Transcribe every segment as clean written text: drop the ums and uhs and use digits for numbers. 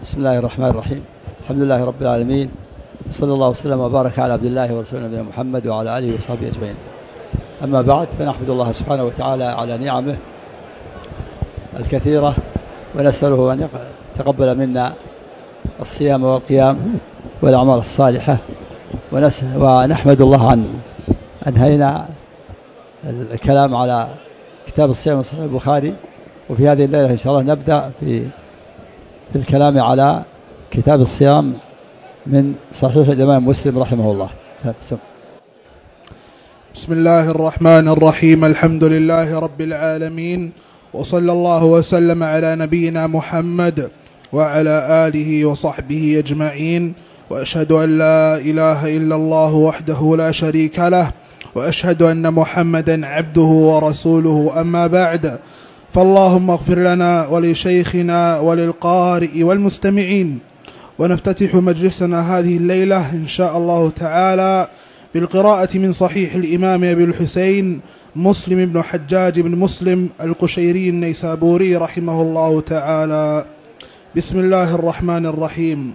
بسم الله الرحمن الرحيم. الحمد لله رب العالمين، صلى الله وسلم وبارك على عبد الله ورسوله نبينا محمد وعلى آله وصحبه أجمعين. أما بعد، فنحمد الله سبحانه وتعالى على نعمه الكثيرة، ونسأله أن يتقبل منا الصيام والقيام والأعمال الصالحة، ونحمد الله عن أنهينا الكلام على كتاب الصيام وصحيح البخاري، وفي هذه الليلة إن شاء الله نبدأ في الكلام على كتاب الصيام من صحيح الإمام مسلم رحمه الله. بسم الله الرحمن الرحيم. الحمد لله رب العالمين، وصلى الله وسلم على نبينا محمد وعلى آله وصحبه أجمعين، وأشهد أن لا إله إلا الله وحده لا شريك له، وأشهد أن محمدا عبده ورسوله. أما بعد، فاللهم اغفر لنا ولشيخنا وللقارئ والمستمعين. ونفتتح مجلسنا هذه الليلة إن شاء الله تعالى بالقراءة من صحيح الإمام أبي الحسين مسلم بن حجاج بن مسلم القشيري النيسابوري رحمه الله تعالى. بسم الله الرحمن الرحيم.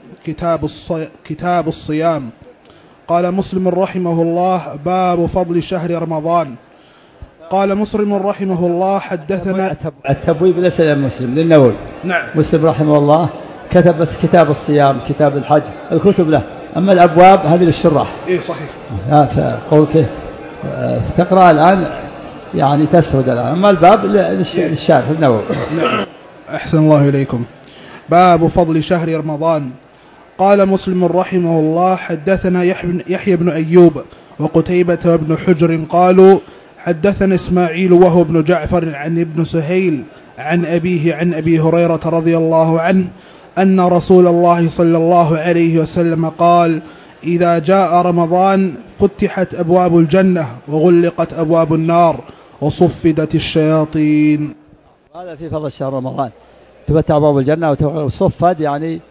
كتاب الصيام. قال مسلم رحمه الله: باب فضل شهر رمضان. قال مسلم رحمه الله: حدثنا التبويب ليس للمسلم، للنووي. نعم. مسلم رحمه الله كتب بس كتاب الصيام، كتاب الحج، الكتب له، أما الأبواب هذه للشراح. إيه صحيح. فقولك تقرأ الآن يعني تسرد الآن، أما الباب للشارح النووي. نعم. أحسن الله إليكم. باب فضل شهر رمضان. قال مسلم رحمه الله: حدثنا يحيى بن أيوب وقتيبة وابن حجر قالوا: حدثنا إسماعيل وهو ابن جعفر عن ابن سهيل عن أبيه عن أبي هريرة رضي الله عنه أن رسول الله صلى الله عليه وسلم قال: إذا جاء رمضان فتحت أبواب الجنة وغلقت أبواب النار وصفدت الشياطين. هذا في فضل شهر رمضان، تفتح أبواب الجنة وصفد، يعني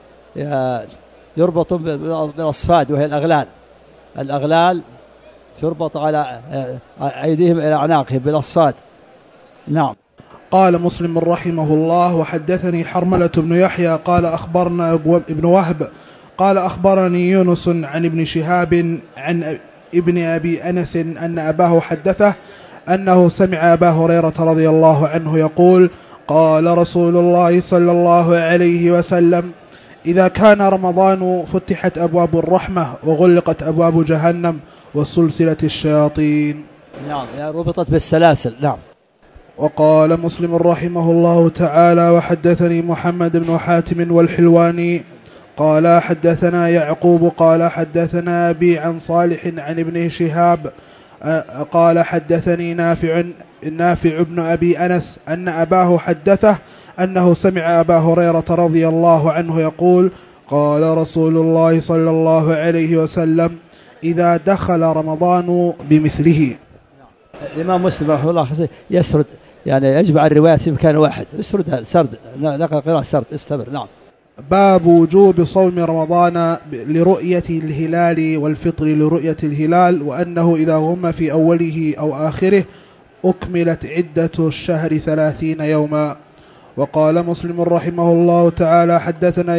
يربط بالأصفاد، وهي الأغلال تربط على أيديهم إلى أعناقهم بالأصفاد. نعم. قال مسلم رحمه الله: وحدثني حرملة بن يحيى قال أخبرنا ابن وهب قال أخبرني يونس عن ابن شهاب عن ابن أبي أنس أن أباه حدثه أنه سمع أبا هريرة رضي الله عنه يقول: قال رسول الله صلى الله عليه وسلم: إذا كان رمضان فتحت أبواب الرحمة وغلقت أبواب جهنم وسلسلة الشياطين. نعم، ربطت بالسلاسل. نعم. وقال مسلم رحمه الله تعالى: وحدثني محمد بن حاتم والحلواني قال حدثنا يعقوب قال حدثنا أبي عن صالح عن ابن شهاب قال حدثني نافع بن أبي أنس أن أباه حدثه أنه سمع أبا هريرة رضي الله عنه يقول: قال رسول الله صلى الله عليه وسلم: إذا دخل رمضان بمثله. الإمام مسلم رحمه الله يسرد، يعني يجمع الروايات في مكان واحد، يسردها سرد، نقل قراءة سرد، استمر. نعم. باب وجوب صوم رمضان لرؤية الهلال والفطر لرؤية الهلال، وأنه إذا غم في أوله أو آخره أكملت عدة الشهر 30 يوما. وقال مسلم رحمه الله تعالى: حدثنا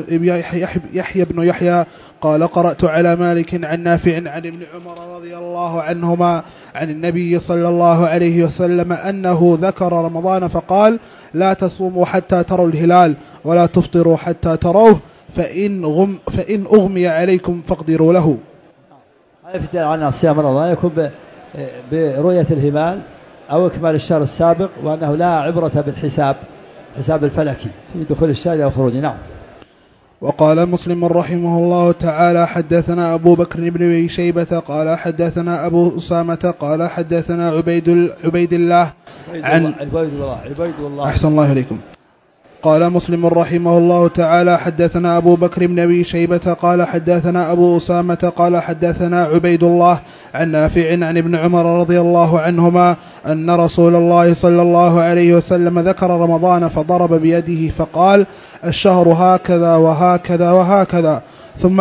يحيى بن يحيى قال قرأت على مالك عن نافع عن ابن عمر رضي الله عنهما عن النبي صلى الله عليه وسلم أنه ذكر رمضان فقال: لا تصوموا حتى تروا الهلال ولا تفطروا حتى تروه، فإن أغمي عليكم فاقدروا له. هذا في دليل على صيام رمضان يكون برؤية الهلال أو إكمال الشهر السابق، وأنه لا عبرة بالحساب، حساب الفلكي في دخول الشهر أو خروجه. نعم. وقال مسلم رحمه الله تعالى: حدثنا أبو بكر بن شيبة قال حدثنا أبو أسامة قال حدثنا عبيد الله عن عبيد الله. أحسن الله إليكم. قال مسلم رحمه الله تعالى: حدثنا أبو بكر بن أبي شيبة قال حدثنا أبو أسامة قال حدثنا عبيد الله عن نافع عن ابن عمر رضي الله عنهما أن رسول الله صلى الله عليه وسلم ذكر رمضان فضرب بيده فقال: الشهر هكذا وهكذا وهكذا، ثم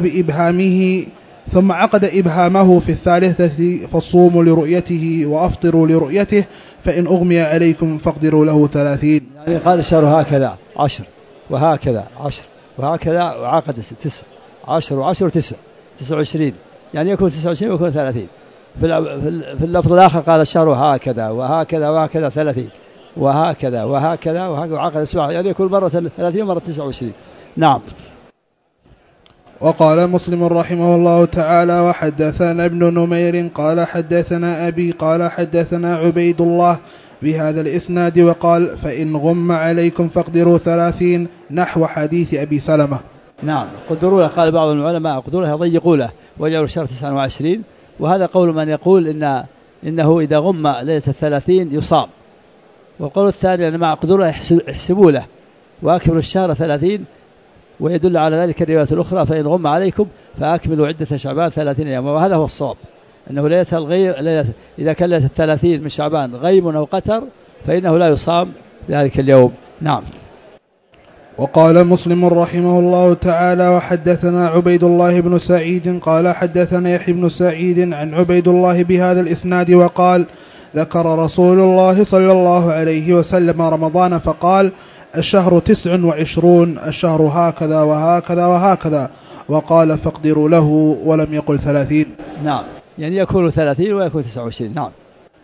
عقد إبهامه في الثالثة: فصوموا لرؤيته وأفطروا لرؤيته، فإن أغمي عليكم فاقدروا له 30. يعني قال الشهر هكذا 10 وهكذا 10 وهكذا وعقد 9 10 و10 9 29 يعني يكون 29 ويكون 30. في اللفظ الآخر قال الشهر هكذا وهكذا وهكذا 30 وهكذا وهكذا وهكذا وعقد 7 يعني يكون مرة 30 ومرة 29. نعم. وقال مسلم رحمه الله تعالى وحدثنا ابن نمير قال حدثنا أبي قال حدثنا عبيد الله بهذا الإسناد وقال فإن غم عليكم فاقدروا 30 نحو حديث أبي سلمة. نعم قدروا له، قال بعض العلماء قدروا له ضيقوا له وجعلوا الشهر 29، وهذا قول من يقول إنه إذا غم ليلة 30 يصام، والقول الثاني أن مع قدروا له يحسبوا له وأكملوا الشهر 30، ويدل على ذلك الرواية الأخرى فإن غم عليكم فأكملوا عدة شعبان 30 يوما، وهذا هو الصواب أنه إذا كان ليلة 30 من شعبان غيم أو قتر فإنه لا يصام ذلك اليوم. نعم. وقال مسلم رحمه الله تعالى وحدثنا عبيد الله بن سعيد قال حدثنا يحيى بن سعيد عن عبيد الله بهذا الإسناد وقال ذكر رسول الله صلى الله عليه وسلم رمضان فقال الشهر 29 الشهر هكذا وهكذا وهكذا، وقال فاقدروا له ولم يقل 30. نعم يعني يكون 30 ويكون 29. نعم.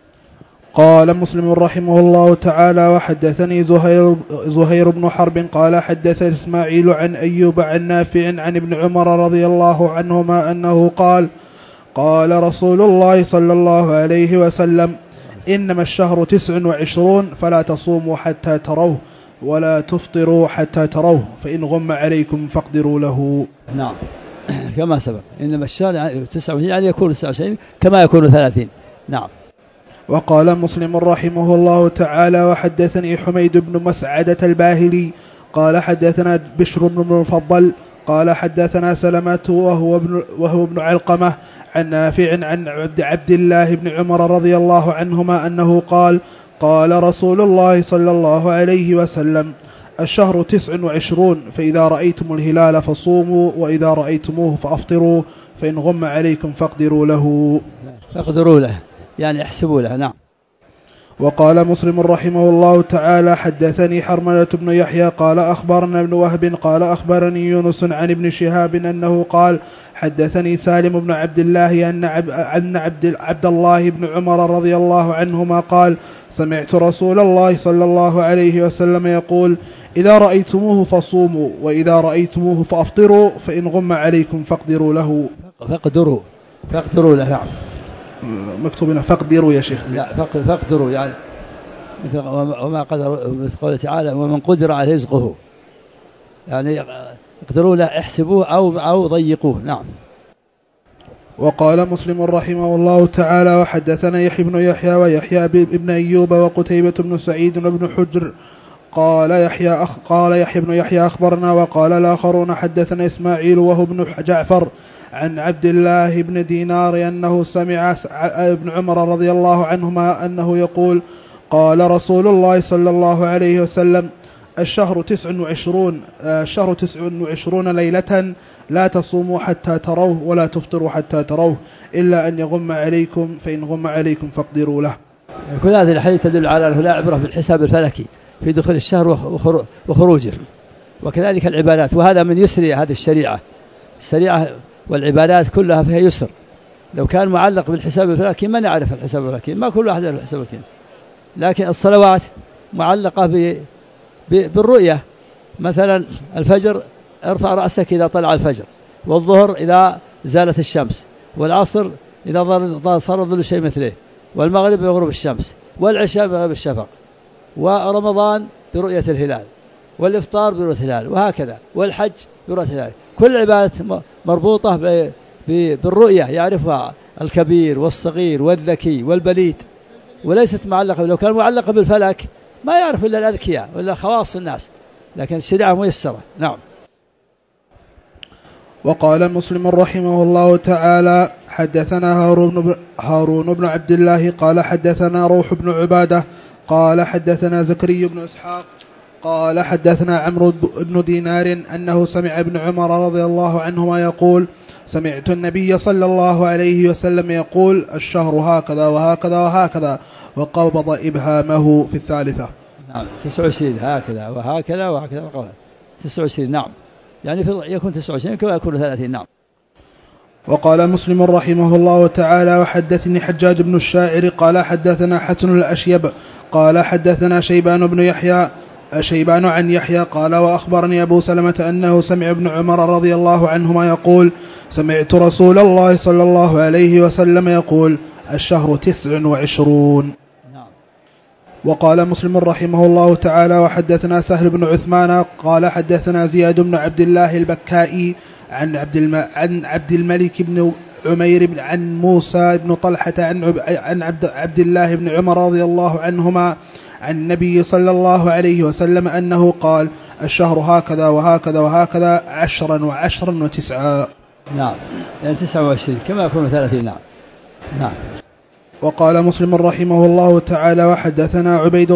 قال مسلم رحمه الله تعالى وحدثني زهير بن حرب قال حدث إسماعيل عن أيوب عن نافع عن ابن عمر رضي الله عنهما أنه قال قال رسول الله صلى الله عليه وسلم إنما الشهر 29 فلا تصوموا حتى تروه ولا تفطروا حتى تروه فإن غم عليكم فاقدروا له. نعم كما سبق إنما الشهر 29 يعني يكون 29 كما يكون 30. نعم. وقال مسلم رحمه الله تعالى وحدثني حميد بن مسعدة الباهلي قال حدثنا بشر بن المفضل قال حدثنا سلمة وهو ابن علقمة عن نافع عن عبد الله بن عمر رضي الله عنهما أنه قال قال رسول الله صلى الله عليه وسلم الشهر 29 فإذا رأيتم الهلال فصوموا وإذا رأيتموه فأفطروا فإن غم عليكم فاقدروا له يعني احسبوا له. نعم. وقال مسلم رحمه الله تعالى حدثني حرملة بن يحيى قال أخبرنا ابن وهب قال أخبرني يونس عن ابن شهاب أنه قال حدثني سالم بن عبد الله أن عبد الله بن عمر رضي الله عنهما قال سمعت رسول الله صلى الله عليه وسلم يقول إذا رأيتموه فصوموا وإذا رأيتموه فأفطروا فإن غم عليكم فاقدروا له. فاقدروا له. نعم. مكتوب هنا فاقدروا يا شيخ. لا فاقدروا يعني وما قدر مثل قوله تعالى ومن قدر على رزقه يعني اقدروا له احسبوه أو ضيقوه. نعم. وقال مسلم رحمه الله تعالى وحدثنا يحيى بن يحيى ويحيى بن أيوب وقتيبة بن سعيد وابن حجر قال يحيى بن يحيى أخبرنا وقال الآخرون حدثنا إسماعيل وهو ابن جعفر عن عبد الله بن دينار أنه سمع ابن عمر رضي الله عنهما أنه يقول قال رسول الله صلى الله عليه وسلم الشهر 29 ليلة لا تصوموا حتى تروه ولا تفطروا حتى تروه إلا أن يغم عليكم فإن غم عليكم فاقدروا له. كل هذه الحديث تدل على أنه لا عبرة بالحساب الفلكي في دخول الشهر وخروجه، وكذلك العبادات، وهذا من يسر هذه الشريعة والعبادات كلها فيها يسر. لو كان معلق بالحساب الفلكي من يعرف الحساب الفلكي؟ ما كل واحد يعرف الحساب الفلكي. لكن الصلوات معلقة بالرؤية، مثلا الفجر ارفع رأسك إذا طلع الفجر، والظهر إذا زالت الشمس، والعصر إذا صار ظل شيء مثله، والمغرب بغروب الشمس، والعشاء بغروب الشفق، ورمضان برؤية الهلال، والإفطار برؤية الهلال، وهكذا، والحج برؤية الهلال. كل العبادات مربوطة بالرؤية يعرفها الكبير والصغير والذكي والبليد، وليست معلقة. لو كان معلقة بالفلك ما يعرف إلا الأذكياء ولا خواص الناس، لكن الشريعة ميسرة. نعم. وقال مسلم رحمه الله تعالى حدثنا هارون بن عبد الله قال حدثنا روح بن عبادة قال حدثنا زكريا بن إسحاق قال حدثنا عمرو بن دينار أنه سمع ابن عمر رضي الله عنهما يقول سمعت النبي صلى الله عليه وسلم يقول الشهر هكذا وهكذا وهكذا، وقبض إبهامه في الثالثة. نعم 29 هكذا وهكذا وهكذا 29. نعم. يعني يكون 29 كما يكون 30. نعم. وقال مسلم رحمه الله تعالى: وحدثني حجاج بن الشاعر قال حدثنا حسن الأشيب قال حدثنا شيبان عن يحيى قال: وأخبرني أبو سلمة أنه سمع ابن عمر رضي الله عنهما يقول: سمعت رسول الله صلى الله عليه وسلم يقول: الشهر 29. وقال مسلم رحمه الله تعالى: وحدثنا سهل بن عثمان قال حدثنا زياد بن عبد الله البكائي عن عبد الملك بن عمير عن موسى بن طلحة عن عبد الله بن عمر رضي الله عنهما عن النبي صلى الله عليه وسلم أنه قال: الشهر هكذا وهكذا وهكذا 10 و10 و9. نعم، يعني 29 كما يكون 30. نعم. وقال مسلم رحمه الله تعالى: وحدثنا عبيد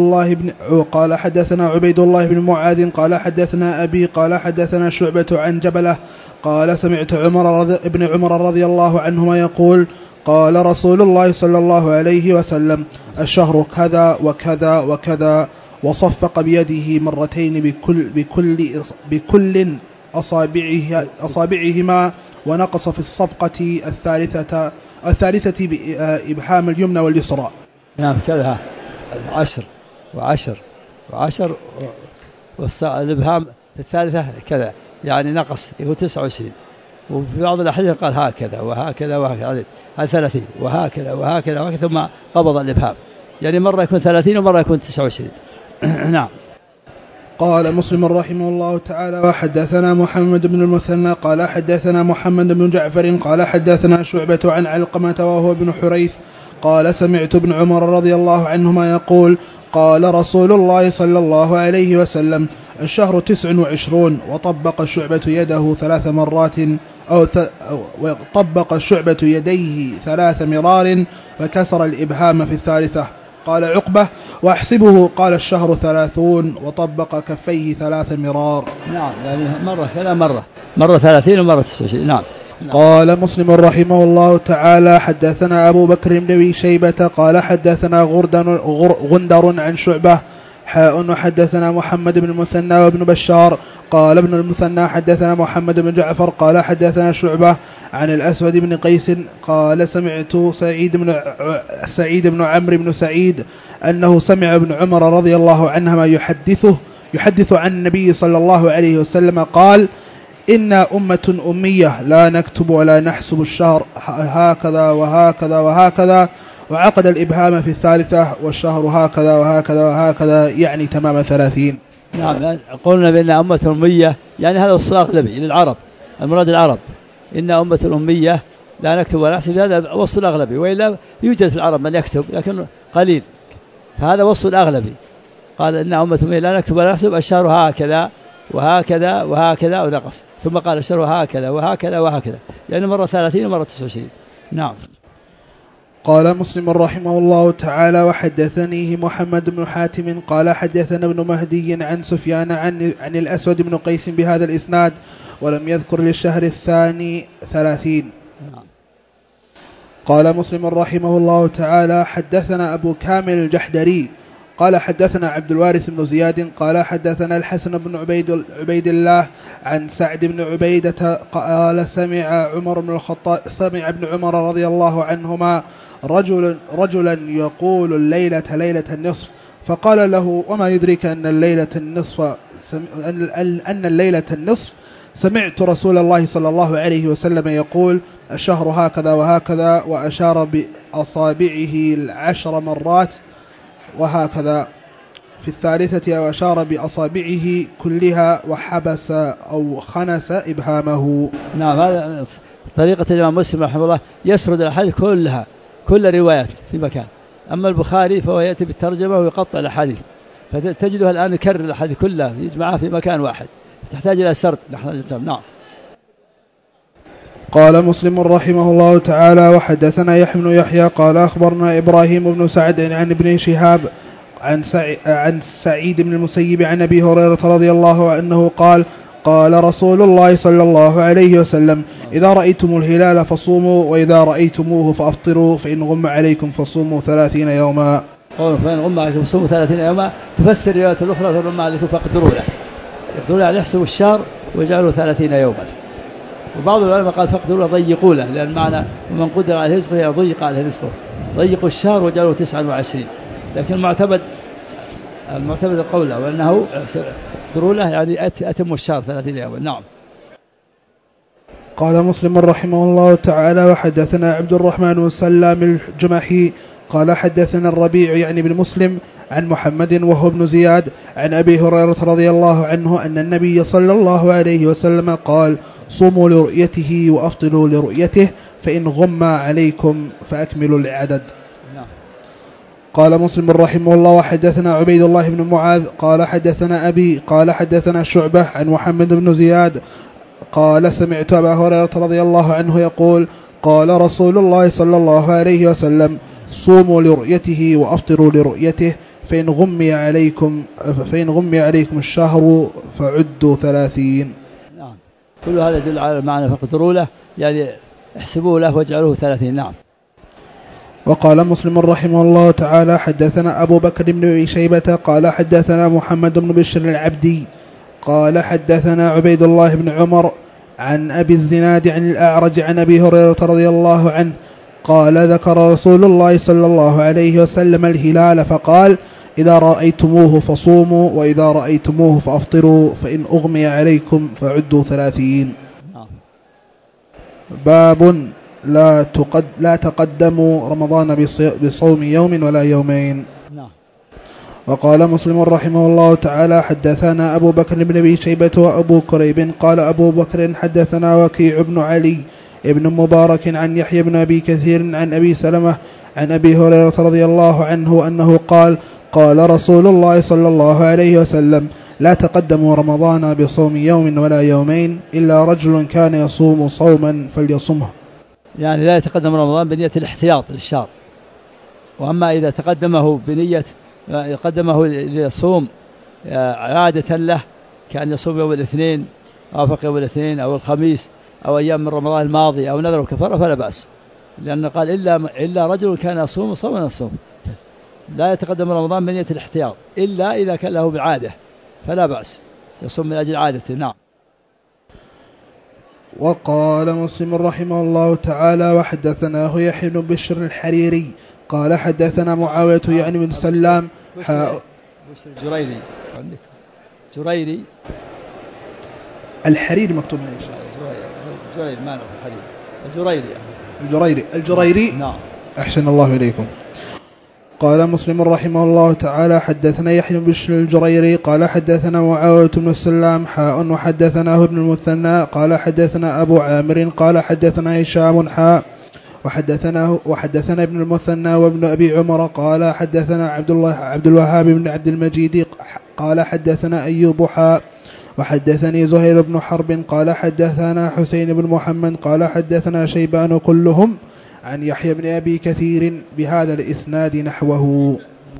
الله بن معاذ قال حدثنا أبي قال حدثنا شعبة عن جبلة قال: سمعت ابن عمر رضي الله عنهما يقول: قال رسول الله صلى الله عليه وسلم: الشهر كذا وكذا وكذا، وصفق بيده مرتين بكل أصابعهما، ونقص في الصفقة الثالثة بإبهام اليمنى واليسرى. نعم كذا 10 و10 و10 والإبهام في الثالثة كذا، يعني نقص يقول 29. وفي بعض الأحاديث قال هكذا وهكذا وهكذا، هذا 30 وهكذا وهكذا وهكذا، ثم قبض الإبهام، يعني مرة يكون 30 ومرة يكون 29. نعم. قال مسلم رحمه الله تعالى: وحدثنا محمد بن المثنى قال حدثنا محمد بن جعفر قال حدثنا شعبة عن علقمة وهو بن حريث قال: سمعت ابن عمر رضي الله عنهما يقول: قال رسول الله صلى الله عليه وسلم: الشهر 29. وطبق شعبة يده 3 مرات وطبق شعبة يديه 3 مرار وكسر الإبهام في الثالثة. قال عقبة: وأحسبه قال الشهر 30، وطبق كفيه 3 مرار. نعم، يعني مرة كذا مرة 30 ومرة 29. نعم. قال مسلم رحمه الله تعالى: حدثنا أبو بكر بن أبي شيبة قال حدثنا غندر عن شعبة حدثنا محمد بن المثنى وابن بشار قال ابن المثنى حدثنا محمد بن جعفر قال حدثنا شعبة عن الأسود بن قيس قال: سمعت سعيد بن عمرو بن سعيد أنه سمع ابن عمر رضي الله عنهما يحدث عن النبي صلى الله عليه وسلم قال: إنا أمة أمية لا نكتب ولا نحسب الشهر هكذا وهكذا وهكذا، وعقد الإبهام في الثالثة، والشهر هكذا وهكذا وهكذا، يعني تمام 30. نعم، قلنا بأن أمة أمية، يعني هذا الصلاة الأغلبي للعرب، المراد العرب. إن أمة أمية لا نكتب ولا نحسب، هذا وصف الأغلبي، وإلا يوجد في العرب من يكتب لكن قليل، فهذا وصف الأغلبي. قال: إن أمة أمية لا نكتب ولا نحسب، الشهر هكذا وهكذا وهكذا ونقص، ثم قال: الشهر هكذا وهكذا وهكذا، يعني مرة 30 ومرة 29. نعم. قال مسلم رحمه الله تعالى: وحدثنيه محمد بن حاتم قال حدثنا ابن مهدي عن سفيان عن الأسود بن قيس بهذا الإسناد، ولم يذكر للشهر الثاني 30. قال مسلم رحمه الله تعالى: حدثنا أبو كامل الجحدري قال حدثنا عبد الوارث بن زياد قال حدثنا الحسن بن عبيد الله عن سعد بن عبيدة قال: سمع ابن عمر رضي الله عنهما رجلا يقول الليلة ليلة النصف، فقال له: وما يدرك أن الليلة النصف؟ سمعت رسول الله صلى الله عليه وسلم يقول: الشهر هكذا وهكذا، وأشار بأصابعه 10 مرات وهكذا في الثالثة، أو أشار بأصابعه كلها وحبس أو خنس إبهامه. نعم، هذا طريقة الإمام مسلم رحمه الله، يسرد الأحاديث كلها، كل روايات في مكان. أما البخاري فهو يأتي بالترجمة ويقطع الأحاديث، فتجدها الآن يكرر الأحاديث كلها يجمعها في مكان واحد، تحتاج إلى سرد. نعم. قال مسلم رحمه الله تعالى: وحدثنا يحيى بن يحيى قال أخبرنا إبراهيم بن سعد عن ابن شهاب عن سعيد بن المسيب عن أبي هريرة رضي الله عنه قال: قال رسول الله صلى الله عليه وسلم: إذا رأيتم الهلال فصوموا، وإذا رأيتموه فأفطروا، فإن غم عليكم فصوموا 30 يوما. فإن غم عليكم فصوموا 30 يوما، تفسر الرواية الأخرى: فإن غم عليكم فاقدروا له، يقدروا له يحسب الشهر واجعله 30 يوما. وبعض العلماء قال فاقدروا ضيقوا له، لأن معنى ومن قدر عليه رزقه ضيق عليه رزقه، ضيقوا الشهر واجعله 29. لكن المعتمد القول له وأنه اقدروا له يعني أتم الشهر 30 يوما. نعم. قال مسلم رحمه الله تعالى: وحدثنا عبد الرحمن بن سلام الجمحي قال حدثنا الربيع يعني بن مسلم عن محمد وهو ابن زياد عن أبي هريرة رضي الله عنه أن النبي صلى الله عليه وسلم قال: صوموا لرؤيته وأفطروا لرؤيته، فإن غم عليكم فأكملوا العدد. قال مسلم رحمه الله: وحدثنا عبيد الله بن معاذ قال حدثنا أبي قال حدثنا شعبة عن محمد بن زياد قال: سمعت أبا هريرة رضي الله عنه يقول: قال رسول الله صلى الله عليه وسلم: صوموا لرؤيته وأفطروا لرؤيته، فإن غمي عليكم الشهر فعدوا 30. نعم. كل هذا يدل على المعنى فاقدروا له، يعني احسبوا له واجعلوه 30. نعم. وقال مسلم رحمه الله تعالى: حدثنا أبو بكر بن أبي شيبة قال حدثنا محمد بن بشر العبدي قال حدثنا عبيد الله بن عمر عن أبي الزناد عن الأعرج عن أبي هريرة رضي الله عنه قال: ذكر رسول الله صلى الله عليه وسلم الهلال فقال: إذا رأيتموه فصوموا، وإذا رأيتموه فأفطروا، فإن أغمي عليكم فعدوا 30. باب لا تقدموا رمضان بصوم يوم ولا يومين. وقال مسلم رحمه الله تعالى: حدثنا أبو بكر بن أبي شيبة وأبو كريب قال أبو بكر حدثنا وكيع بن علي ابن مبارك عن يحيى بن أبي كثير عن أبي سلمة عن أبي هريرة رضي الله عنه أنه قال: قال رسول الله صلى الله عليه وسلم: لا تقدموا رمضان بصوم يوم ولا يومين إلا رجل كان يصوم صوما فليصمه. يعني لا يتقدم رمضان بنية الاحتياط للشهر، وأما إذا تقدمه بنية يقدمه ليصوم عادة له، كان يصوم يوم الاثنين وافق يوم الاثنين أو الخميس أو أيام من رمضان الماضي أو نذر كفارة فلا بأس، لأنه قال إلا رجل كان يصوم صوما يصوم. لا يتقدم رمضان بنية الاحتياط إلا إذا كان له بعادة فلا بأس يصوم من أجل عادته. نعم. وقال مسلم رحمه الله تعالى: وحدثناه يحيى بن بشر الحريري قال حدثنا معاوية يعني بن سلام بشر الجريري الحريري مكتوب هنا الجريري ما نعرف الجريري. نعم. أحسن الله إليكم. قال مسلم رحمه الله تعالى: حدثنا يحيى بن بشر الجريري قال حدثنا معاوية بن سلام وحدثناه ابن المثنى قال حدثنا أبو عامر قال حدثنا هشام وحدثنا ابن المثنى وابن أبي عمر قال حدثنا عبد الوهاب بن عبد المجيد قال حدثنا أيوب وحدثني زهير بن حرب قال حدثنا حسين بن محمد قال حدثنا شيبان كلهم عن يحيى بن أبي كثير بهذا الإسناد نحوه.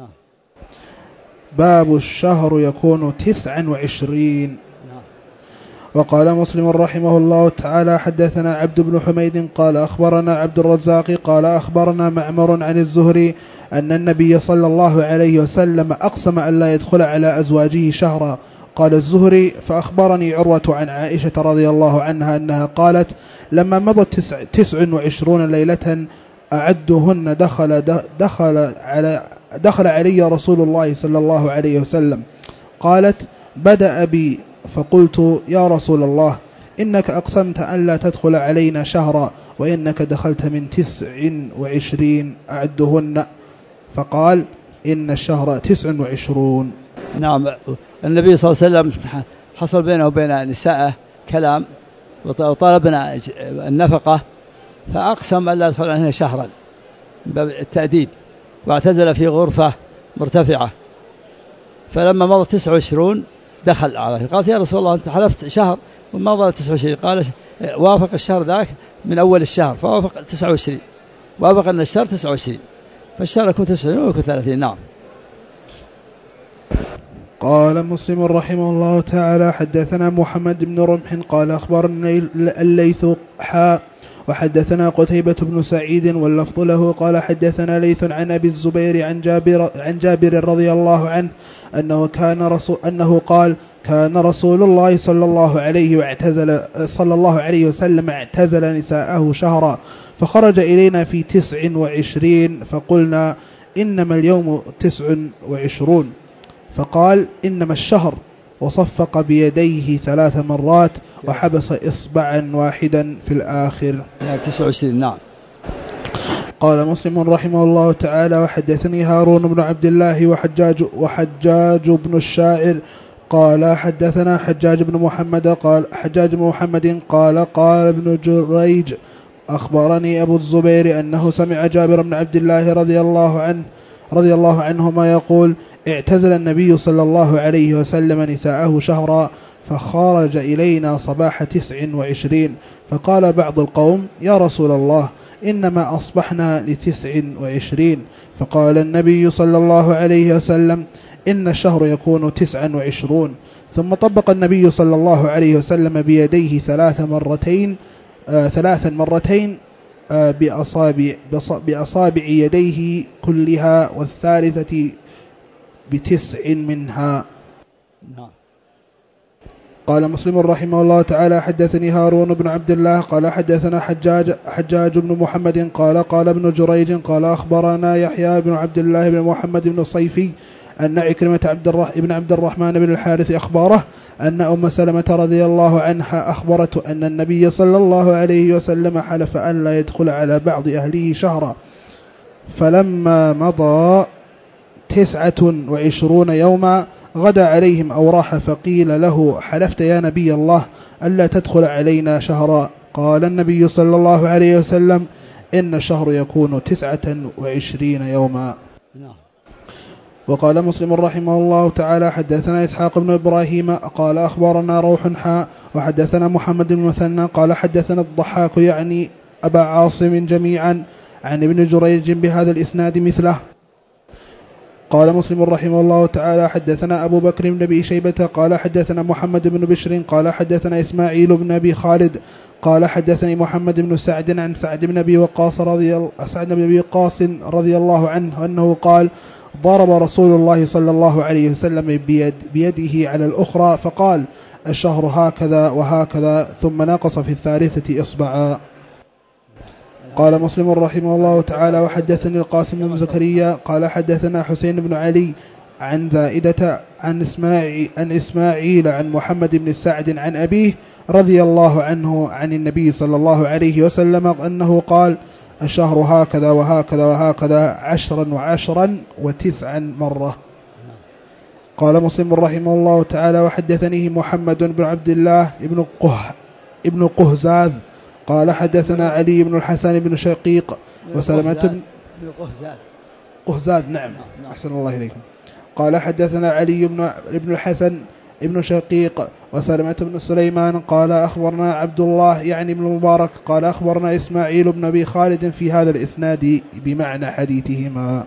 باب الشهر يكون 29. وقال مسلم رحمه الله تعالى: حدثنا عبد بن حميد قال أخبرنا عبد الرزاق قال أخبرنا معمر عن الزهري أن النبي صلى الله عليه وسلم أقسم أن لا يدخل على أزواجه شهرا. قال الزهري: فأخبرني عروة عن عائشة رضي الله عنها أنها قالت: لما مضت 29 ليلة أعدهن دخل علي رسول الله صلى الله عليه وسلم. قالت: بدأ بي فقلت: يا رسول الله، إنك أقسمت أن لا تدخل علينا شهرا، وإنك دخلت من 29 أعدهن. فقال: إن الشهر 29. نعم. النبي صلى الله عليه وسلم حصل بينه وبين نساءه كلام وطلبنا النفقة، فأقسم أن لا يدخل علينا شهرا بالتأديب، واعتزل في غرفة مرتفعة. فلما مضى 29 دخل عليه. قالت: يا رسول الله، أنت حلفت شهر ومضى 29. قال: وافق الشهر ذاك من أول الشهر، فوافق 29، وافق أن الشهر 29، فالشهر يكون 29 ويكون 30. نعم. قال مسلم رحمه الله تعالى حدثنا محمد بن رمح قال أخبرنا الليث وحدثنا قتيبة بن سعيد واللفظ له قال حدثنا ليث عن أبي الزبير عن جابر رضي الله عنه أنه قال كان رسول الله صلى الله عليه وسلم اعتزل نساءه شهرا فخرج إلينا في 29 فقلنا إنما اليوم 29 فقال إنما الشهر وصفق بيديه 3 مرات وحبس إصبعا واحدا في الآخر. 29 نعم. قال مسلم رحمه الله تعالى وحدثني هارون بن عبد الله وحجاج بن الشاعر قال حدثنا حجاج بن محمد قال ابن جريج أخبرني أبو الزبير أنه سمع جابر بن عبد الله رضي الله عنهما يقول اعتزل النبي صلى الله عليه وسلم نساءه شهرا فخرج إلينا صباح 29 فقال بعض القوم يا رسول الله إنما أصبحنا ل29 فقال النبي صلى الله عليه وسلم إن الشهر يكون 29 ثم طبق النبي صلى الله عليه وسلم بيديه 3 مرتين بأصابع يديه كلها والثالثة ب9 منها. قال مسلم رحمه الله تعالى حدثني هارون بن عبد الله قال حدثنا حجاج بن محمد قال ابن جريج قال أخبرنا يحيى بن عبد الله بن محمد بن صيفي أن عكرمة بن عبد الرحمن بن الحارث أخبره أن أم سلمة رضي الله عنها أخبرته أن النبي صلى الله عليه وسلم حلف أن لا يدخل على بعض أهله شهرا فلما مضى 29 يوما غدا عليهم أو راح فقيل له حلفت يا نبي الله ألا تدخل علينا شهرا قال النبي صلى الله عليه وسلم إن الشهر يكون 29 يوما. وقال مسلم رحمه الله تعالى حدثنا إسحاق بن إبراهيم قال أخبرنا روح وحدثنا محمد بن مثنى قال حدثنا الضحاك يعني أبا عاصم جميعا عن ابن جريج بهذا الإسناد مثله. قال مسلم رحمه الله تعالى حدثنا أبو بكر بن أبي شيبة قال حدثنا محمد بن بشر قال حدثنا إسماعيل بن أبي خالد قال حدثني محمد بن سعد عن سعد بن أبي وقاص رضي الله عنه أنه قال ضرب رسول الله صلى الله عليه وسلم بيده على الأخرى فقال الشهر هكذا وهكذا ثم نقص في الثالثة إصبعا. قال مسلم رحمه الله تعالى وحدثني القاسم بن زكريا قال حدثنا حسين بن علي عن زائدة عن إسماعيل عن محمد بن سعد عن أبيه رضي الله عنه عن النبي صلى الله عليه وسلم أنه قال الشهر هكذا وهكذا وهكذا 10 و9 مرة. قال مسلم رحمه الله تعالى وحدثنيه محمد بن عبد الله ابن قهزاذ قال حدثنا علي بن الحسن بن شقيق وسلمة بن قهزاذ نعم أحسن الله إليكم. قال حدثنا علي بن الحسن ابن شقيق وسلمة بن سليمان قال أخبرنا عبد الله يعني بن المبارك قال أخبرنا إسماعيل بن أبي خالد في هذا الإسناد بمعنى حديثهما.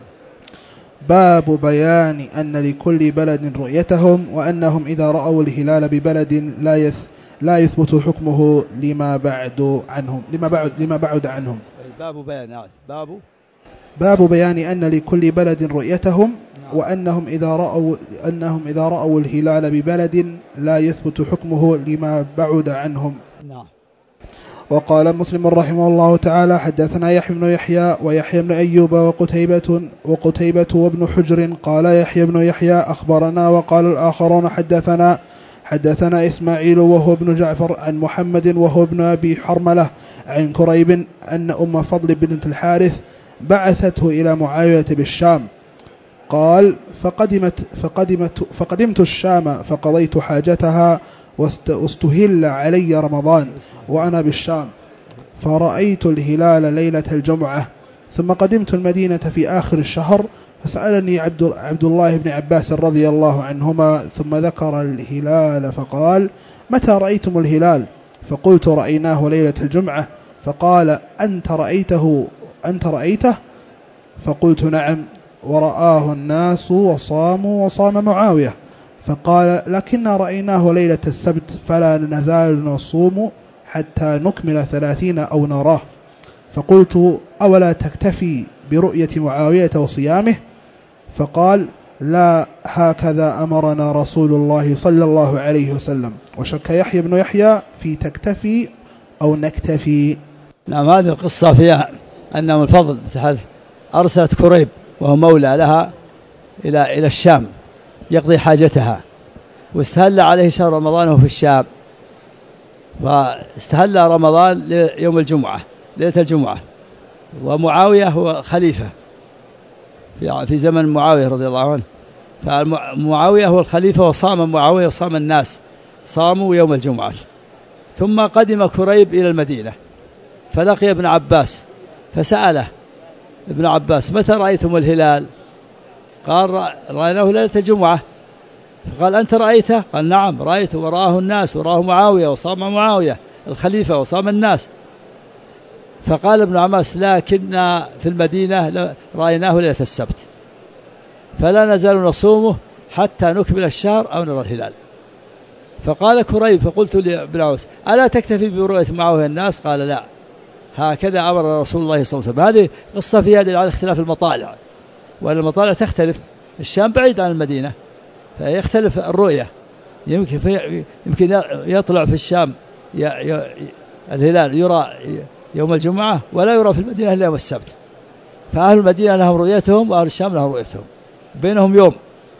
باب بيان أن لكل بلد رؤيتهم وأنهم إذا رأوا الهلال ببلد لا يثبت حكمه لما بعد عنهم. باب بيان أن لكل بلد رؤيتهم وأنهم إذا رأوا الهلال ببلد لا يثبت حكمه لما بعد عنهم. وقال مسلم رحمه الله تعالى حدثنا يحيى بن يحيى ويحيى بن أيوب وقتيبة وابن حجر قال يحيى بن يحيى أخبرنا وقال الآخرون حدثنا إسماعيل وهو ابن جعفر عن محمد وهو ابن أبي حرملة عن كريب أن أم فضل بنت الحارث بعثته إلى معاوية بالشام قال فقدمت الشام فقضيت حاجتها واستهل علي رمضان وأنا بالشام فرأيت الهلال ليلة الجمعة ثم قدمت المدينة في آخر الشهر فسألني عبد الله بن عباس رضي الله عنهما ثم ذكر الهلال فقال متى رأيتم الهلال فقلت رأيناه ليلة الجمعة فقال أنت رأيته فقلت نعم ورآه الناس وصاموا وصام معاوية، فقال لكننا رأيناه ليلة السبت فلا نزال نصوم حتى نكمل 30 أو نراه. فقلت أولا تكتفي برؤية معاوية وصيامه؟ فقال لا، هكذا أمرنا رسول الله صلى الله عليه وسلم. وشك يحيى بن يحيى في تكتفي أو نكتفي. نعم، هذه القصة فيها أن أم الفضل أرسلت كريب وهو مولى لها إلى الشام يقضي حاجتها، واستهل عليه شهر رمضان وهو في الشام، فاستهل رمضان يوم الجمعة ليلة الجمعة، ومعاوية هو خليفة في زمن معاوية رضي الله عنه، فمعاوية هو الخليفة وصام معاوية وصام الناس، صاموا يوم الجمعة. ثم قدم كريب إلى المدينة فلقي ابن عباس فسأله ابن عباس متى رأيتم الهلال؟ قال رأيناه ليلة الجمعة. فقال أنت رأيته؟ قال نعم رأيته، ورآه الناس، ورآه معاوية وصام معاوية الخليفة وصام الناس. فقال ابن عباس لكننا في المدينة رأيناه ليلة السبت فلا نزال نصومه حتى نكمل الشهر أو نرى الهلال. فقال كريب فقلت لابن عباس ألا تكتفي برؤية معاوية الناس؟ قال لا، هكذا أمر رسول الله صلى الله عليه وسلم. هذه قصة فيها دليل على اختلاف المطالع، وأن المطالع تختلف. الشام بعيد عن المدينة فيختلف الرؤية، يمكن يطلع في الشام الهلال يرى يوم الجمعة ولا يرى في المدينة إلا يوم السبت، فأهل المدينة لهم رؤيتهم وأهل الشام لهم رؤيتهم، بينهم يوم.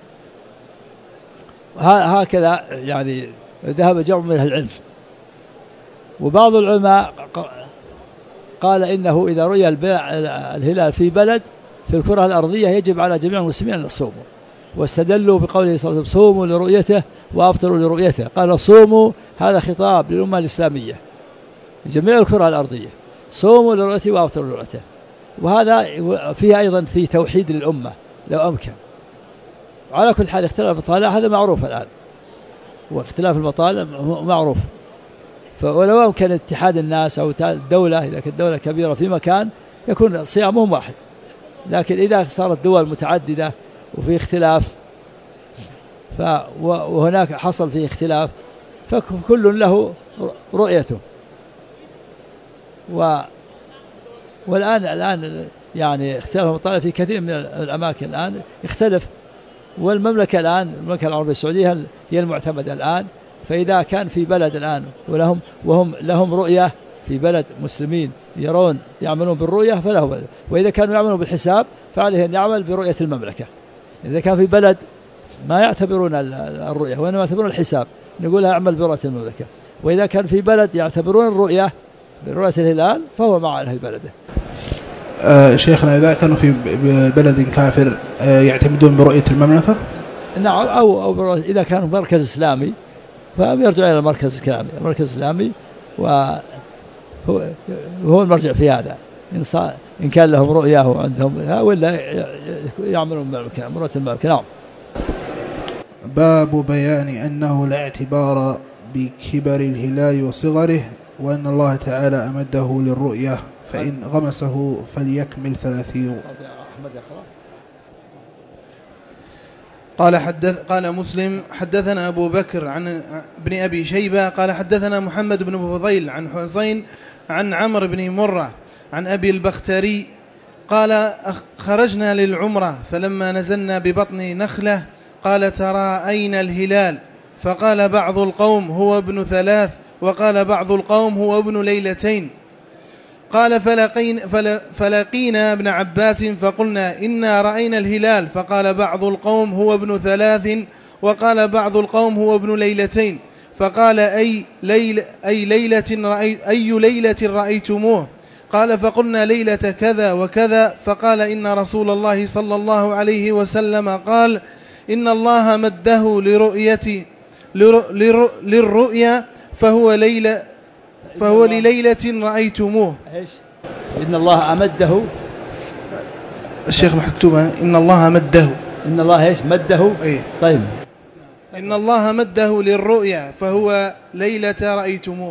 هكذا يعني ذهب جمع من العلم. وبعض العلماء قال إنه إذا رؤي الهلال في بلد في الكرة الأرضية يجب على جميع المسلمين أن يصوموا، واستدلوا بقوله صلى الله عليه وسلم صوموا لرؤيته وأفطروا لرؤيته. قال صوموا هذا خطاب للأمة الإسلامية جميع الكرة الأرضية، صوموا لرؤيته وأفطروا لرؤيته. وهذا فيه أيضا في توحيد للأمة لو أمكن. على كل حال اختلاف المطالع هذا معروف الآن، واختلاف المطالع معروف، ولو أمكن اتحاد الناس أو الدولة، إذا كانت دولة كبيرة في مكان يكون صيامهم واحد، لكن إذا صارت دول متعددة وفي اختلاف وهناك حصل فيه اختلاف فكل له رؤيته. والآن يعني اختلاف المطالع في كثير من الأماكن الآن يختلف. والمملكة الآن المملكة العربية السعودية هي المعتمدة الآن، فإذا كان في بلد الآن وهم لهم رؤية في بلد مسلمين يعملون بالرؤية فله بلد. وإذا كانوا يعملون بالحساب فعليه أن يعمل برؤية المملكة. إذا كان في بلد ما يعتبرون الرؤية وإنما يعتبرون الحساب نقولها اعمل برؤية المملكة. وإذا كان في بلد يعتبرون الرؤية برؤية الهلال فهو مع أهل بلده. شيخنا إذا كانوا في بلد كافر يعتمدون برؤية المملكة؟ نعم، أو إذا كانوا مركز إسلامي فيرجع إلى المركز الإسلامي وهو المرجع في هذا، إن كان لهم رؤية وعندهم ولا يعملون مرؤية المملكة. نعم. باب بيان أنه لا اعتبار بكبر الهلال وصغره، وأن الله تعالى أمده للرؤية فإن غمسه فليكمل 30. قال مسلم حدثنا أبو بكر عن ابن أبي شيبة قال حدثنا محمد بن فضيل عن حسين عن عمرو بن مرة عن أبي البختري قال خرجنا للعمرة فلما نزلنا ببطن نخلة قال ترى أين الهلال؟ فقال بعض القوم هو ابن 3 وقال بعض القوم هو ابن 2 ليلة. قال فلقينا ابن عباس فقلنا إنا رأينا الهلال. فقال بعض القوم هو ابن 3 وقال بعض القوم هو ابن 2 ليلة. فقال أي ليلة رأيتموه؟ قال فقلنا ليلة كذا وكذا. فقال إن رسول الله صلى الله عليه وسلم قال إن الله مده للرؤيا فهو لليلة رأيتموه. إن الله أمده، الشيخ مكتوبة إن الله مده. إن الله إيش مده؟ إيه؟ طيب. إن الله مده للرؤيا فهو ليلة رأيتموه.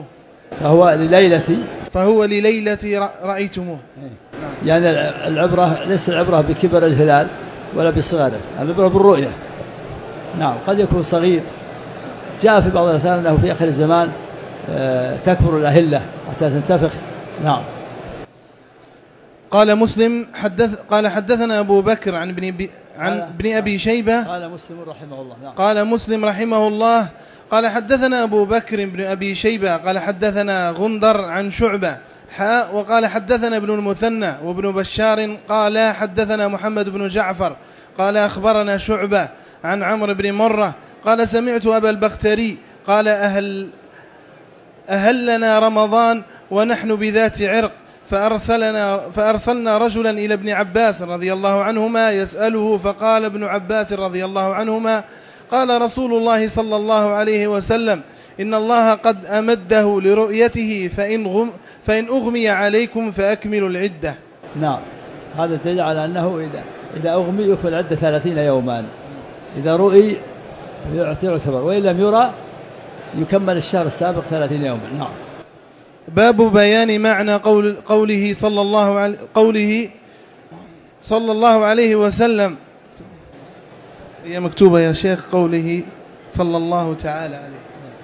فهو لليلة رأيتموه. يعني العبرة ليس العبرة بكبر الهلال ولا بصغاره، العبرة بالرؤية. نعم، قد يكون صغير. جاء في بعض الأثار أنه في آخر الزمان تكبر الأهلة حتى تنتفخ. نعم. قال مسلم قال حدثنا أبو بكر عن ابن أبي شيبة. قال مسلم رحمه الله. نعم. قال مسلم رحمه الله قال حدثنا أبو بكر بن أبي شيبة قال حدثنا غندر عن شعبة وقال حدثنا ابن المثنى وابن بشار قال حدثنا محمد بن جعفر قال أخبرنا شعبة عن عمرو بن مرة قال سمعت أبا البختري قال أهلنا رمضان ونحن بذات عرق فأرسلنا رجلا إلى ابن عباس رضي الله عنهما يسأله، فقال ابن عباس رضي الله عنهما قال رسول الله صلى الله عليه وسلم إن الله قد أمده لرؤيته فإن أغمي عليكم فأكملوا العدة. نعم، هذا دليل على أنه إذا أغمي يكمل العدة 30 يوما، إذا رؤي يعتبر، وإن لم يرى يكمل الشهر السابق 30 يوما. نعم. باب بيان معنى قوله صلى الله عليه وسلم. هي مكتوبة يا شيخ قوله صلى الله تعالى عليه،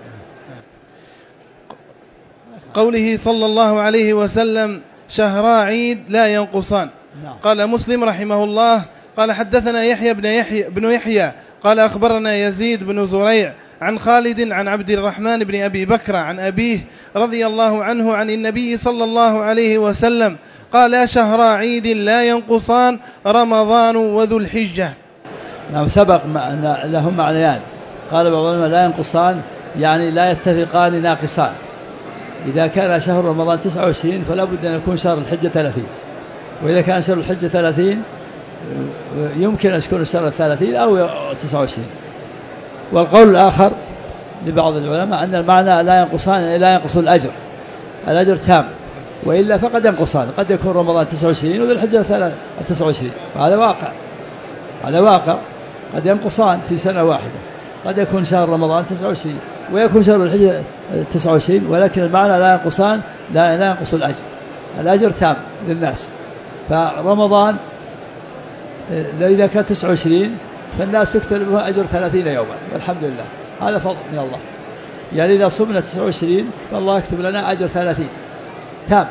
قوله صلى الله عليه وسلم شهرا عيد لا ينقصان. قال مسلم رحمه الله قال حدثنا يحيى بن يحيى قال أخبرنا يزيد بن زريع عن خالد عن عبد الرحمن بن أبي بكر عن أبيه رضي الله عنه عن النبي صلى الله عليه وسلم قال شهرا عيد لا ينقصان رمضان وذو الحجة. نعم، سبق لهم معنيان. قال بعض العلماء لا ينقصان يعني لا يتفقان ناقصان. إذا كان شهر رمضان 29 فلا بد أن يكون شهر الحجة 30، وإذا كان شهر الحجة 30 يمكن أن يكون شهر 30 أو 29. والقول الآخر لبعض العلماء أن المعنى لا ينقصان، لا ينقص الأجر تام، وإلا فقد ينقصان. قد يكون رمضان 29 وذو الحجة 29، هذا واقع. قد ينقصان في سنة واحدة، قد يكون شهر رمضان 29 ويكون شهر الحجة 29، ولكن المعنى لا ينقصان، لا ينقص الأجر تام للناس. فرمضان إذا كان 29 فالناس تكتب له أجر 30 يوما، والحمد لله، هذا فضل من الله. يعني إذا صمنا 29 فالله يكتب لنا أجر 30 تام.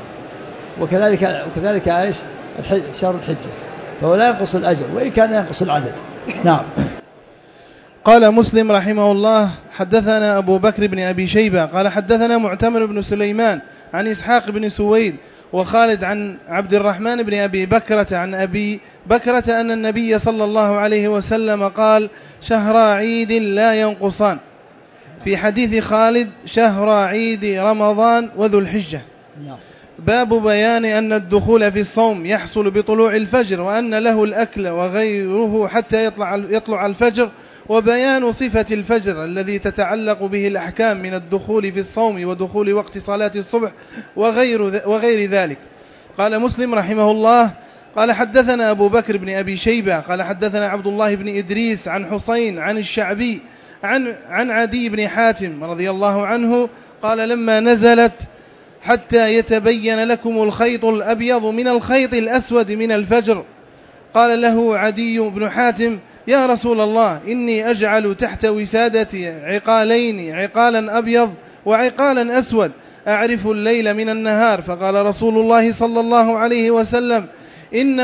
وكذلك عايش شهر الحجة، فهو لا ينقص الأجر وإن كان ينقص العدد. نعم. قال مسلم رحمه الله حدثنا أبو بكر بن أبي شيبة قال حدثنا معتمر بن سليمان عن إسحاق بن سويد وخالد عن عبد الرحمن بن أبي بكرة عن أبي بكرة أن النبي صلى الله عليه وسلم قال شهر عيد لا ينقصان. في حديث خالد شهر عيد رمضان وذو الحجة. باب بيان أن الدخول في الصوم يحصل بطلوع الفجر، وأن له الأكل وغيره حتى يطلع الفجر، وبيان صفة الفجر الذي تتعلق به الأحكام من الدخول في الصوم ودخول وقت صلاة الصبح وغير ذلك. قال مسلم رحمه الله قال حدثنا أبو بكر بن أبي شيبة قال حدثنا عبد الله بن إدريس عن حسين عن الشعبي عن عدي بن حاتم رضي الله عنه قال لما نزلت حتى يتبين لكم الخيط الأبيض من الخيط الأسود من الفجر قال له عدي بن حاتم يا رسول الله إني أجعل تحت وسادتي عقالين، عقالا أبيض وعقالا أسود، أعرف الليل من النهار. فقال رسول الله صلى الله عليه وسلم إن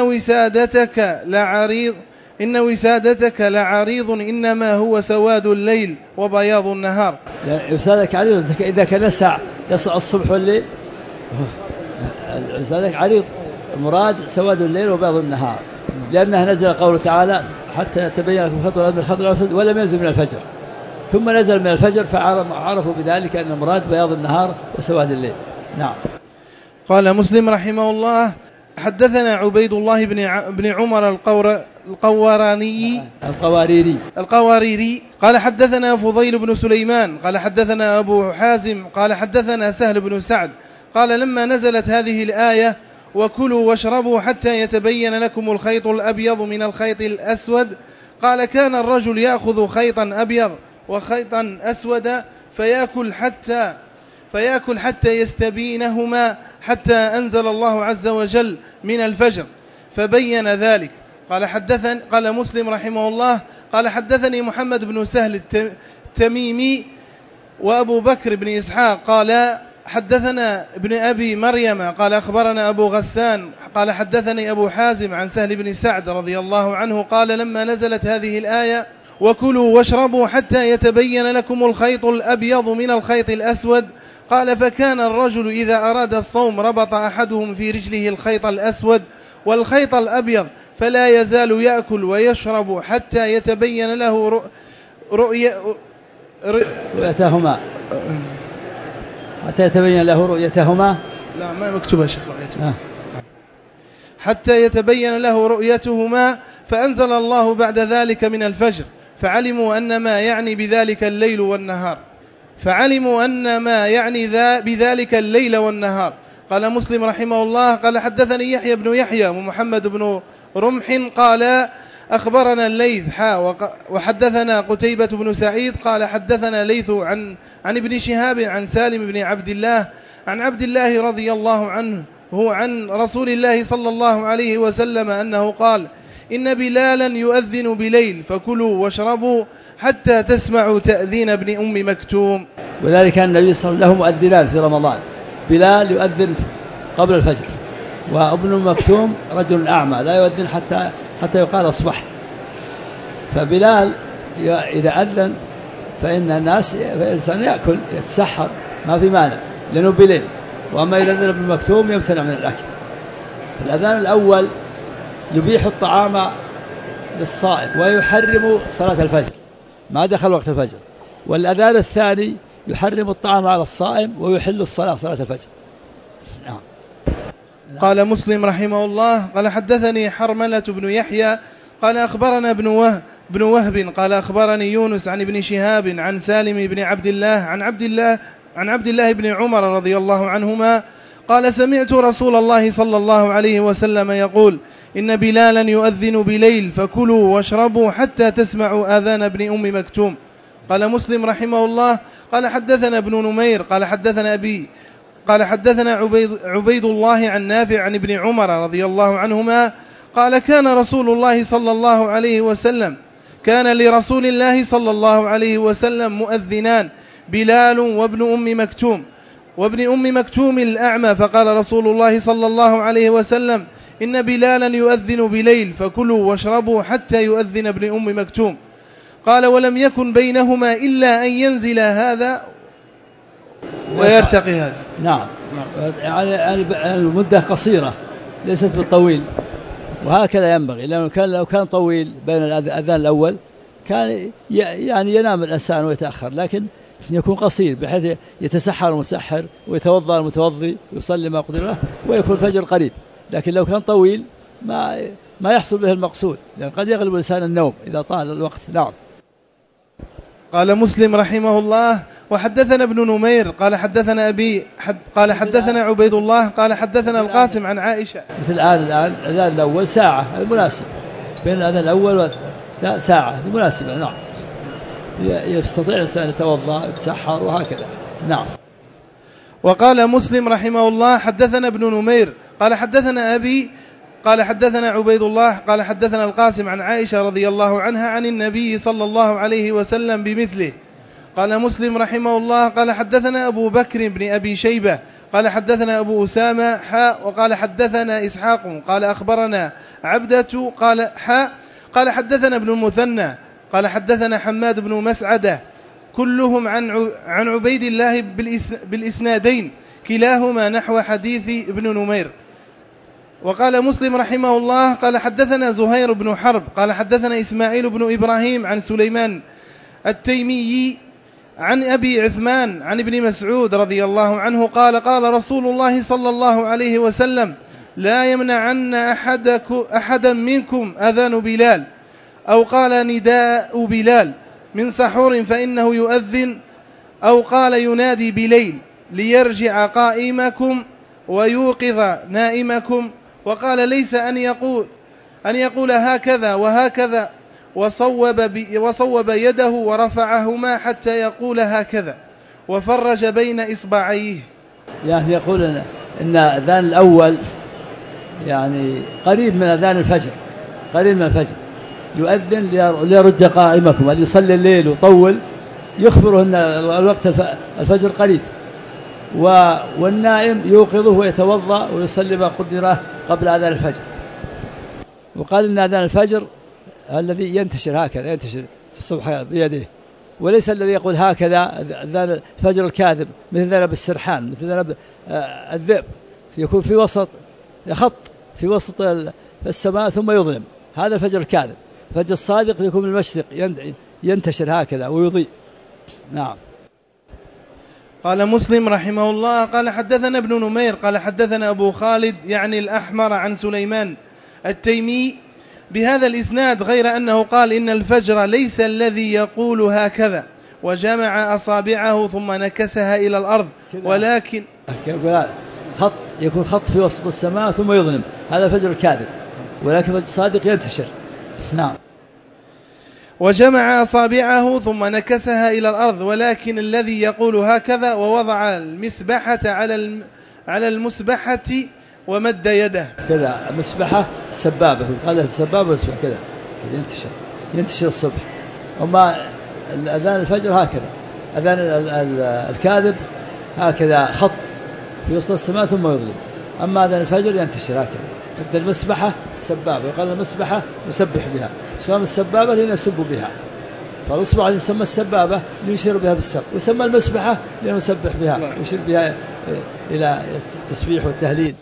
وسادتك لعريض إنما هو سواد الليل وبياض النهار. وسادك عريض إذا كان يسع الصبح والليل، وسادك عريض المراد سواد الليل وبياض النهار، لأنها نزل قوله تعالى حتى تبين لكم الخيط الأبيض من الخيط الأسود ولم ينزل من الفجر، ثم نزل من الفجر فعرفوا بذلك أن المراد بياض النهار وسواد الليل. نعم. قال مسلم رحمه الله حدثنا عبيد الله بن عمر القواريري قال حدثنا فضيل بن سليمان قال حدثنا أبو حازم قال حدثنا سهل بن سعد قال لما نزلت هذه الآية وكلوا واشربوا حتى يتبين لكم الخيط الأبيض من الخيط الأسود، قال كان الرجل يأخذ خيطا أبيض وخيطا أسودا فيأكل حتى يستبينهما حتى أنزل الله عز وجل من الفجر فبين ذلك. قال مسلم رحمه الله قال حدثني محمد بن سهل التميمي وأبو بكر بن إسحاق قال حدثنا ابن أبي مريم قال أخبرنا أبو غسان قال حدثني أبو حازم عن سهل بن سعد رضي الله عنه قال لما نزلت هذه الآية وكلوا واشربوا حتى يتبين لكم الخيط الأبيض من الخيط الأسود قال فكان الرجل إذا أراد الصوم ربط أحدهم في رجله الخيط الأسود والخيط الأبيض فلا يزال يأكل ويشرب حتى يتبين له رؤيتهما حتى يتبين له رؤيتهما. لا ما مكتوبة شيخ رؤيتهما. حتى يتبين له رؤيتهما فأنزل الله بعد ذلك من الفجر فعلموا أن ما يعني بذلك الليل والنهار بذلك الليل والنهار. قال مسلم رحمه الله قال حدثني يحيى بن يحيى ومحمد بن رمح قال أخبرنا الليث وحدثنا قتيبة بن سعيد قال حدثنا ليث عن ابن شهاب عن سالم بن عبد الله عن عبد الله رضي الله عنه هو عن رسول الله صلى الله عليه وسلم أنه قال إن بلالا يؤذن بليل فكلوا واشربوا حتى تسمعوا تأذين ابن أم مكتوم. وذلك كان النبي صلى الله عليه وسلم له مؤذنان في رمضان، بلال يؤذن قبل الفجر، وابن مكتوم رجل أعمى لا يؤذن حتى يقال أصبحت. فبلال إذا أذن فإن الإنسان يأكل يتسحر ما في مانع لأنه بليل، وأما إذا أذن ابن مكتوم يمتنع من الأكل. الأذان الأول يبيح الطعام للصائم ويحرم صلاة الفجر ما دخل وقت الفجر، والأذان الثاني يحرم الطعام على الصائم ويحل الصلاة صلاة الفجر. نعم. قال مسلم رحمه الله قال حدثني حرملة بن يحيى قال أخبرنا ابن وهب قال أخبرني يونس عن ابن شهاب عن سالم بن عبد الله عن عبد الله بن عمر رضي الله عنهما قال سمعت رسول الله صلى الله عليه وسلم يقول إن بلالا يؤذن بليل فكلوا واشربوا حتى تسمعوا آذان ابن أم مكتوم. قال مسلم رحمه الله قال حدثنا ابن نمير قال حدثنا أبي قال حدثنا عبيد الله عن نافع عن ابن عمر رضي الله عنهما قال كان لرسول الله صلى الله عليه وسلم مؤذنان بلال وابن أم مكتوم الأعمى فقال رسول الله صلى الله عليه وسلم إن بلالا يؤذن بليل فكلوا واشربوا حتى يؤذن ابن أم مكتوم. قال ولم يكن بينهما إلا أن ينزل هذا ويرتقي هذا. نعم. المدة قصيرة ليست بالطويل، وهكذا ينبغي، لأنه لو كان طويل بين الأذان الأول كان يعني ينام الإنسان ويتأخر، لكن يكون قصير بحيث يتسحر المسحر ويتوضأ المتوضي ويصلي ما قدر له ويكون الفجر قريب. لكن لو كان طويل ما يحصل به المقصود، لأن قد يغلب الإنسان النوم إذا طال الوقت. نعم. قال مسلم رحمه الله وحدثنا ابن نمير قال حدثنا أبي قال حدثنا عبيد الله قال حدثنا القاسم عن عائشة. مثل الأذان الأول ساعة المناسب، بين الأذان الأول ساعة المناسبة. نعم. يستطيع الإنسان يتوضأ يتسحر وهكذا. نعم. وقال مسلم رحمه الله حدثنا ابن نمير قال حدثنا أبي قال حدثنا عبيد الله قال حدثنا القاسم عن عائشة رضي الله عنها عن النبي صلى الله عليه وسلم بمثله. قال مسلم رحمه الله قال حدثنا أبو بكر بن أبي شيبة قال حدثنا أبو أسامة وقال حدثنا إسحاق قال أخبرنا عبدة قال حدثنا ابن المثنى قال حدثنا حماد بن مسعدة كلهم عن عبيد الله بالإسنادين كلاهما نحو حديث ابن نمير. وقال مسلم رحمه الله قال حدثنا زهير بن حرب قال حدثنا إسماعيل بن إبراهيم عن سليمان التيمي عن أبي عثمان عن ابن مسعود رضي الله عنه قال قال رسول الله صلى الله عليه وسلم لا يمنعن أحدا منكم أذان بلال أو قال نداء بلال من سحور فإنه يؤذن أو قال ينادي بليل ليرجع قائمكم ويوقظ نائمكم. وقال ليس أن يقول هكذا وهكذا وصوب يده ورفعهما حتى يقول هكذا وفرج بين إصبعيه. يعني يقول إن أذان الأول يعني قريب من أذان الفجر، قريب من الفجر يؤذن ليرد قائمكم، اللي يصلي الليل وطول يخبره أن الوقت الفجر قريب، والنائم يوقظه ويتوضأ ويصلي ما قدره قبل أذان الفجر. وقال إن أذان الفجر الذي ينتشر هكذا، ينتشر في الصبح بيده، وليس الذي يقول هكذا أذان الفجر الكاذب مثل ذنب السرحان، مثل ذنب الذئب، يكون في وسط خط في وسط السماء ثم يظلم، هذا الفجر الكاذب. الفجر الصادق يكون من المشرق ينتشر هكذا ويضيء. نعم. قال مسلم رحمه الله قال حدثنا ابن نمير قال حدثنا أبو خالد يعني الأحمر عن سليمان التيمي بهذا الإسناد، غير أنه قال إن الفجر ليس الذي يقول هكذا وجمع أصابعه ثم نكسها إلى الأرض، ولكن خط يكون خط في وسط السماء ثم يظلم، هذا الفجر الكاذب، ولكن الفجر الصادق ينتشر. نعم. وجمع أصابعه ثم نكسها إلى الأرض، ولكن الذي يقول هكذا ووضع المسبحة على المسبحة ومد يده كذا. المسبحة السبابة، قال السبابة والسبحة كذا ينتشر الصبح. أما أذان الفجر هكذا، أذان الكاذب هكذا خط في وسط السماء ثم يظلم. أما أذان الفجر ينتشر هكذا. المسبحة السبابة، وقال المسبحة يسبح بها، سواء السبابة لأن يسب بها، فالإصبع يسمى السبابة ليشير بها بالسب، ويسمى المسبحة لأنه يسبح بها ويشير بها إلى التسبيح والتهليل.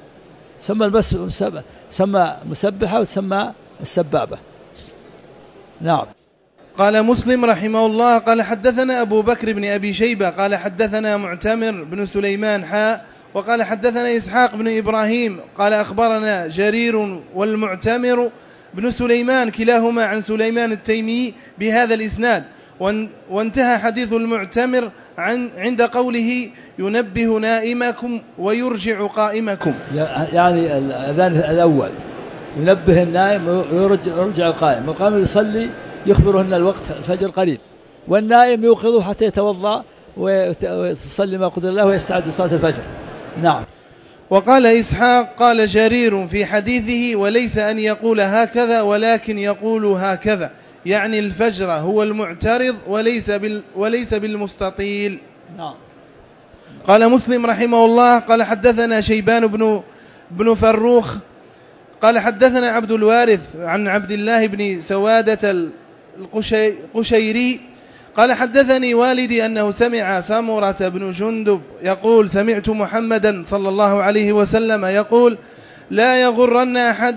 سمى مسبحة وتسمى السبابة. نعم. قال مسلم رحمه الله قال حدثنا أبو بكر بن أبي شيبة قال حدثنا معتمر بن سليمان وقال حدثنا إسحاق بن إبراهيم قال أخبرنا جرير والمعتمر بن سليمان كلاهما عن سليمان التيمي بهذا الإسناد. وانتهى حديث المعتمر عند قوله ينبه نائمكم ويرجع قائمكم، يعني الأذان الأول ينبه النائم ويرجع القائم، القائم يصلي يخبره أن الوقت الفجر قريب، والنائم يوقظه حتى يتوضأ ويصلي ما قدر الله ويستعد لصلاة الفجر. نعم. وقال إسحاق قال جرير في حديثه وليس أن يقول هكذا ولكن يقول هكذا، يعني الفجر هو المعترض وليس بالمستطيل. نعم. قال مسلم رحمه الله قال حدثنا شيبان بن فروخ قال حدثنا عبد الوارث عن عبد الله بن سوادة القشيري قال حدثني والدي أنه سمع سمرة بن جندب يقول سمعت محمدا صلى الله عليه وسلم يقول لا يغرن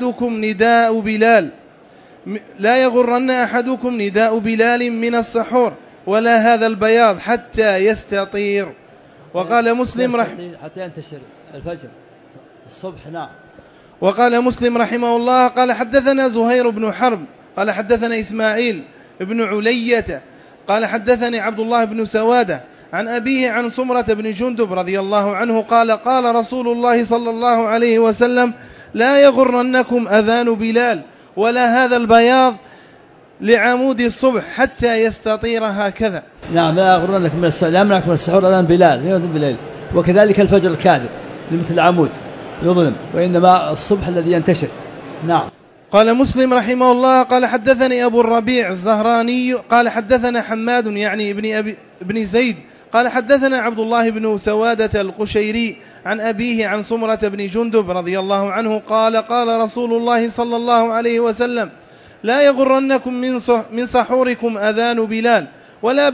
أحدكم نداء بلال من السحور ولا هذا البياض حتى يستطير. وقال مسلم حتى ينتشر الفجر الصبح. نعم. وقال مسلم رحمه الله قال حدثنا زهير بن حرب قال حدثنا إسماعيل بن علية قال حدثني عبد الله بن سوادة عن أبيه عن سمرة بن جندب رضي الله عنه قال قال رسول الله صلى الله عليه وسلم لا يغرنكم أذان بلال ولا هذا البياض لعمود الصبح حتى يستطير هكذا. نعم. لا يغرنكم من السحور، لا يمنعكم من السحور أذان بلال، وكذلك الفجر الكاذب لمثل العمود يظلم، وإنما الصبح الذي ينتشر. نعم. قال مسلم رحمه الله قال حدثني أبو الربيع الزهراني قال حدثنا حماد يعني ابن زيد قال حدثنا عبد الله بن سوادة القشيري عن أبيه عن سمرة بن جندب رضي الله عنه قال قال رسول الله صلى الله عليه وسلم لا يغرنكم من سحوركم أذان بلال ولا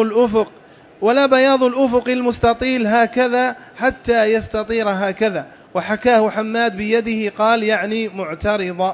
بياض الأفق المستطيل هكذا حتى يستطير هكذا. وحكاه حماد بيده قال يعني معترضا.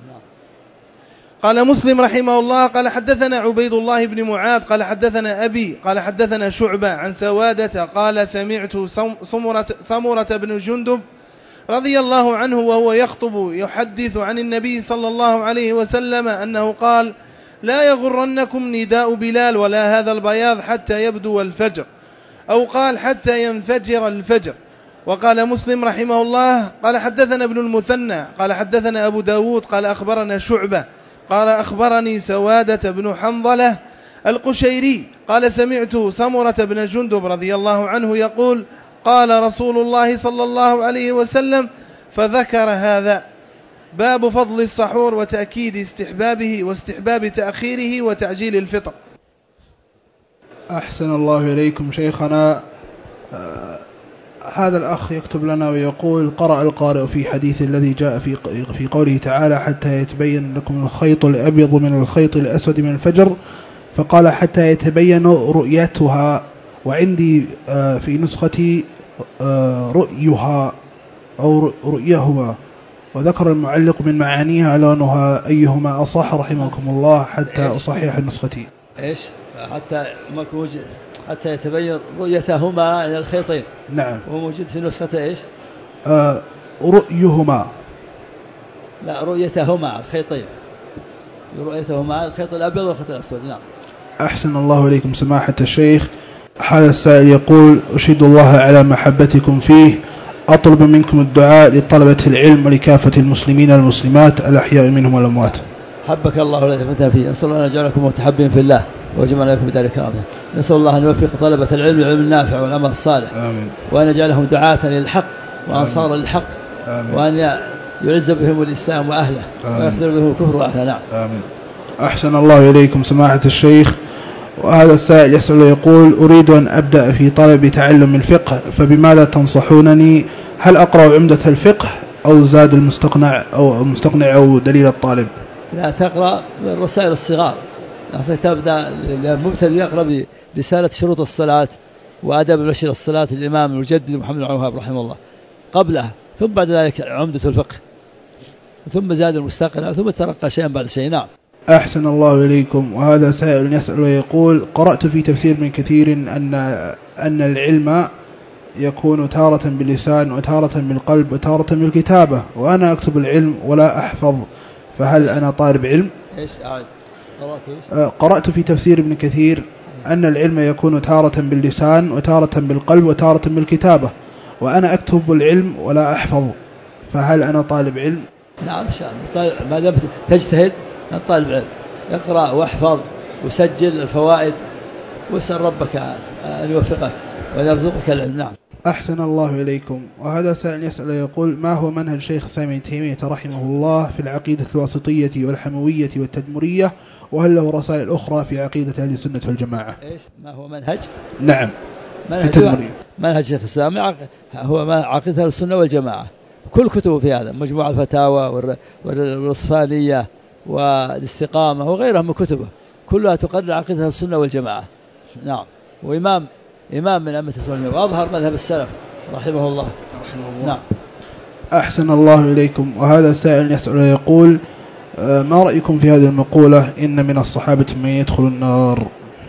قال مسلم رحمه الله قال حدثنا عبيد الله بن معاذ قال حدثنا أبي قال حدثنا شعبة عن سوادة قال سمعت سمرة بن جندب رضي الله عنه وهو يخطب يحدث عن النبي صلى الله عليه وسلم أنه قال لا يغرنكم نداء بلال ولا هذا البياض حتى يبدو الفجر، أو قال حتى ينفجر الفجر. وقال مسلم رحمه الله قال حدثنا ابن المثنى قال حدثنا أبو داود قال أخبرنا شعبة قال أخبرني سوادة بن حنظلة القشيري قال سمعت سمرة بن جندب رضي الله عنه يقول قال رسول الله صلى الله عليه وسلم فذكر هذا. باب فضل السحور وتأكيد استحبابه واستحباب تأخيره وتعجيل الفطر. أحسن الله إليكم شيخنا. هذا الأخ يكتب لنا ويقول: قرأ القارئ في حديث الذي جاء في قوله تعالى: حتى يتبين لكم الخيط الأبيض من الخيط الأسود من الفجر، فقال: حتى يتبين رؤيتها، وعندي في نسختي رؤيها أو رؤيهما، وذكر المعلق من معانيها لونها أيهما أصح رحمكم الله حتى أصحح نسختي. إيش حتى يتبين رؤيتهما إلى الخيطين. نعم. وموجود في نسخة إيش؟ رؤيهما. لا، رؤيتهما الخيطين، رؤيتهما الخيط الأبيض والخيط الأسود. نعم. أحسن الله إليكم سماحة الشيخ. هذا السائل يقول: أشهد الله على محبتكم فيه، أطلب منكم الدعاء لطلبة العلم ولكافة المسلمين والمسلمات الأحياء منهم والأموات. حبك الله الذي فتنا فيه. نسأل الله أن يجعلكم متحبين في الله وجمعنا لكم بدار كرامته. نسأل الله أن يوفق طلبة العلم للعلم النافع والعمل الصالح. آمين. وأن يجعلهم دعاة للحق وأنصار للحق. آمين. وأن يعز بهم الإسلام وأهله ويخذل بهم الكفر وأهله. نعم. آمين. أحسن الله إليكم سماحة الشيخ. وهذا السائل يسأل يقول: أريد أن أبدأ في طلب تعلم الفقه، فبماذا تنصحونني؟ هل أقرأ عمدة الفقه أو زاد المستقنع أو دليل الطالب؟ لا، تقرأ الرسائل الصغار. تبدأ المبتدئ يقرأ برسالة شروط الصلاة وآداب المشي للصلاة للإمام المجدد محمد بن عبد الوهاب رحمه الله قبله، ثم بعد ذلك عمدة الفقه، ثم زاد المستقنع، ثم ترقى شيئا بعد شيء. نعم. أحسن الله إليكم. وهذا سائل يسأل ويقول: قرأت في تفسير من كثير أن العلم يكون تارة باللسان وتارة بالقلب وتارة بالكتابة، وأنا أكتب العلم ولا أحفظ، فهل أنا طالب علم؟ إيش قرأت في تفسير ابن كثير أن العلم يكون تارة باللسان وتارة بالقلب وتارة بالكتابة، وأنا أكتب العلم ولا أحفظ، فهل أنا طالب علم؟ نعم إن شاء الله. ما دام تجتهد أنت طالب علم. اقرأ واحفظ وسجل الفوائد واسأل ربك أن يوفقك وأن يرزقك العلم. نعم. أحسن الله إليكم. وهذا سائل يسأل يقول: ما هو منهج شيخ سامي تيمية رحمه الله في العقيدة الواسطية والحموية والتدمرية، وهل له رسائل أخرى في عقيدة أهل السنة والجماعة؟ إيش ما هو منهج؟ نعم، في التدمرية. منهج شيخ سامي هو عقيدة أهل السنة والجماعة، كل كتبه في هذا، مجموع الفتاوى والوصفانية والاستقامة وغيرها من كتبه، كلها تقرر عقيدة السنة والجماعة. نعم. وإمام من أئمة السنة وأظهر مذهب السلف رحمه الله. نعم. أحسن الله إليكم. وهذا سائل يسأل يقول: ما رأيكم في هذه المقولة: إن من الصحابة من يدخل النار؟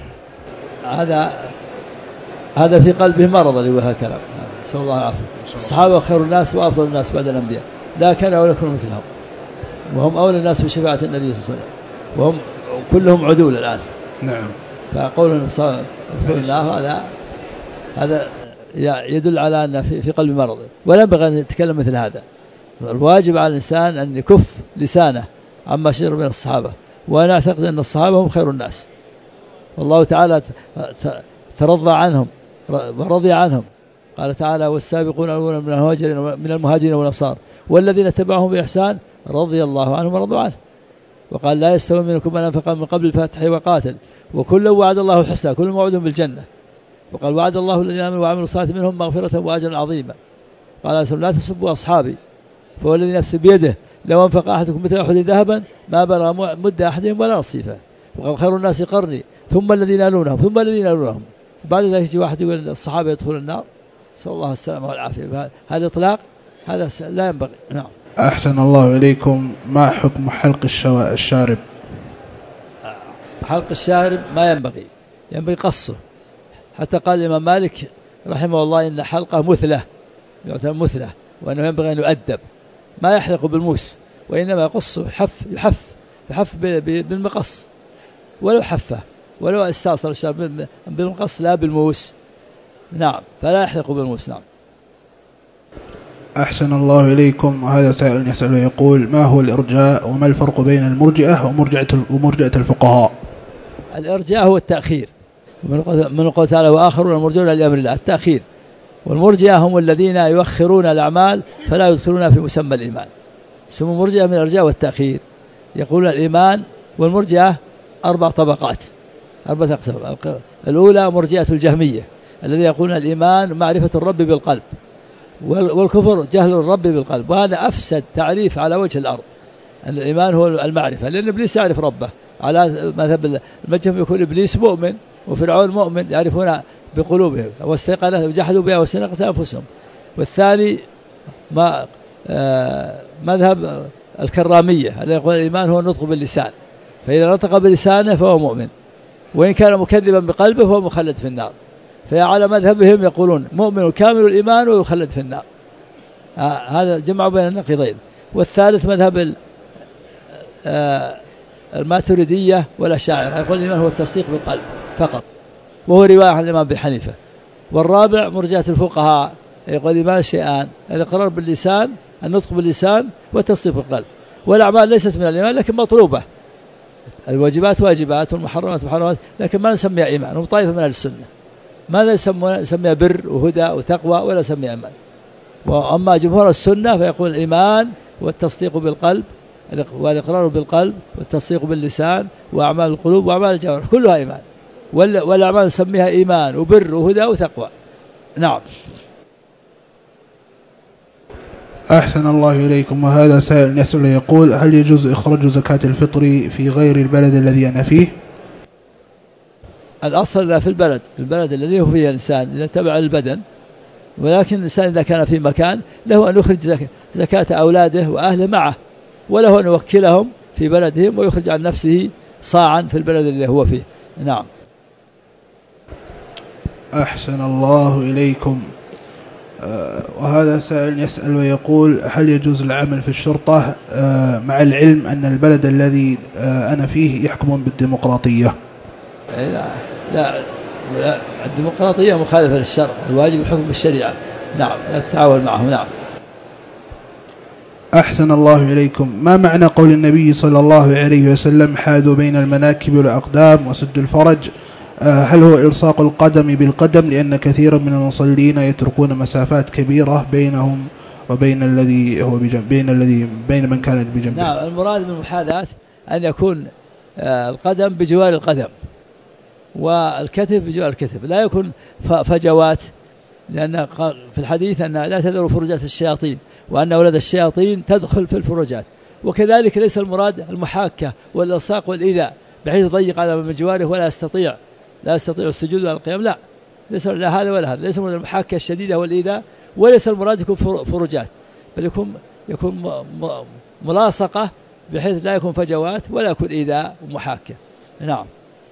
هذا في قلبه مرض اللي هو هالكلام. نسأل الله العافية. الصحابة خير الناس وأفضل الناس بعد الأنبياء، لا كان ولا يكون مثلهم، وهم أولى الناس بشفاعة النبي صلى الله عليه وسلم، وهم كلهم عدول الآن. نعم. فقولنا يدخل النار هذا يدل على أن في قلب مرض، ولا ينبغي أن يتكلم مثل هذا. الواجب على الإنسان أن يكف لسانه عما شجر بين الصحابة، وأنا أعتقد أن الصحابة هم خير الناس، والله تعالى ترضى عنهم ورضي عنهم. قال تعالى: والسابقون الأولون من المهاجرين والأنصار والذين تبعهم بإحسان رضي الله عنهم ورضوا عنه. وقال: لا يستوي منكم من أنفق من قبل الفتح وقاتل وكل وعد الله الحسنى كل موعد بالجنة. وقال: وعد الله الذين آمنوا وعملوا الصالحات منهم مغفرة وأجرا عظيما. قال: لا تسبوا أصحابي فوالذي نفسي بيده لو أنفق أحدكم مثل أحد ذهبا ما بلغ مد أحدهم ولا نصيفه. وقال: خير الناس قرني ثم الذين يلونهم ثم الذين يلونهم. بعد ذلك يجي واحد يقول الصحابة يدخلون النار، نسأل الله السلامة والعافية. هذا إطلاق، هذا لا ينبغي. نعم. أحسن الله إليكم. ما حكم حلق الشارب؟ حلق الشارب ما ينبغي قصه. حتى قال الإمام مالك رحمه الله إن حلقه مثلة، يعتبر مثلة، وأنه ينبغي أن يؤدب، ما يحلق بالموس، وإنما يقصه يحف بالمقص، ولو حفه ولو استأصل الشارب بالمقص لا بالموس. نعم. فلا يحلق بالموس. نعم. أحسن الله إليكم. وهذا سائل يسأل يقول: ما هو الإرجاء وما الفرق بين المرجئة ومرجئة الفقهاء؟ الإرجاء هو التأخير، من قول تعالى: وآخرون المرجون لأمر الله، التأخير. والمرجئة هم الذين يؤخرون الأعمال فلا يدخلون في مسمى الإيمان، سموا مرجئة من الإرجاء والتأخير، يقولون الإيمان والمرجئة 4 طبقات 4 أقسام. الأولى مرجئة الجهمية الذي يقولون الإيمان معرفة الرب بالقلب، والكفر جهل الرب بالقلب، وهذا أفسد تعريف على وجه الأرض. الإيمان هو المعرفة، لأن إبليس يعرف ربه على مذهب المجهم، يكون إبليس مؤمن وفرعون مؤمن يعرفون بقلوبهم واستيقنوا وجحدوا بها واستيقنت أنفسهم. والثاني مذهب الكرامية الذي يقول الإيمان هو النطق باللسان، فإذا نطق بلسانه فهو مؤمن، وإن كان مكذبا بقلبه فهو مخلد في النار. فعلى مذهبهم يقولون مؤمن كامل الإيمان ويخلد في النار. هذا جمع بين النقيضين. والثالث مذهب الماتريدية والأشاعرة، يقول الإيمان هو التصديق بالقلب فقط، وهو رواية عن الإمام أبي حنيفة. والرابع مرجئة الفقهاء، يقول الإيمان شيئان: الإقرار باللسان، النطق باللسان، والتصديق بالقلب. والأعمال ليست من الإيمان لكن مطلوبة، الواجبات واجبات والمحرمات محرمات، لكن ما نسميها إيمان. وطائفة من أهل السنة ماذا يسميها؟ بر وهدى وتقوى، ولا يسميها إيمان. وأما جمهور السنة فيقول الإيمان والتصديق بالقلب، والإقرار بالقلب والتصديق باللسان وأعمال القلوب وأعمال الجوارح كلها إيمان، والأعمال نسميها إيمان وبر وهدى وتقوى. نعم. أحسن الله إليكم. وهذا سائل يسأل يقول: هل يجوز إخراج زكاة الفطر في غير البلد الذي أنا فيه؟ الأصل في البلد الذي هو فيه الإنسان إذا تبع البدن، ولكن الإنسان إذا كان في مكان له أن يخرج زكاة أولاده وأهله معه، وله أن يوكلهم في بلدهم ويخرج عن نفسه صاعا في البلد اللي هو فيه. نعم. أحسن الله إليكم. وهذا سائل يسأل ويقول: هل يجوز العمل في الشرطة مع العلم أن البلد الذي أنا فيه يحكمون بالديمقراطية؟ لا، الديمقراطية مخالفة للشرع، الواجب الحكم بالشريعة. نعم، لا تتعاون معهم. نعم. أحسن الله إليكم. ما معنى قول النبي صلى الله عليه وسلم: حاذوا بين المناكب والأقدام وسدوا الفرج؟ هل هو إلصاق القدم بالقدم، لأن كثيرا من المصلين يتركون مسافات كبيرة بينهم وبين الذي هو بين من كان بجنبه؟ نعم، المراد بالمحاذاة أن يكون القدم بجوار القدم والكتف بجوار الكتف، لا يكون فجوات، لأن في الحديث أن لا تذروا فرجات الشياطين، وأن أولاد الشياطين تدخل في الفرجات. وكذلك ليس المراد المحاكة والإلصاق والإيذاء بحيث يضيق على من جواره ولا يستطيع السجود ولا القيام، لا، ليس لا هذا ولا هذا. ليس المراد المحاكة الشديدة والإيذاء، وليس المراد يكون فرجات، بل يكون ملاصقة بحيث لا يكون فجوات ولا يكون إيذاء ومحاكة. نعم.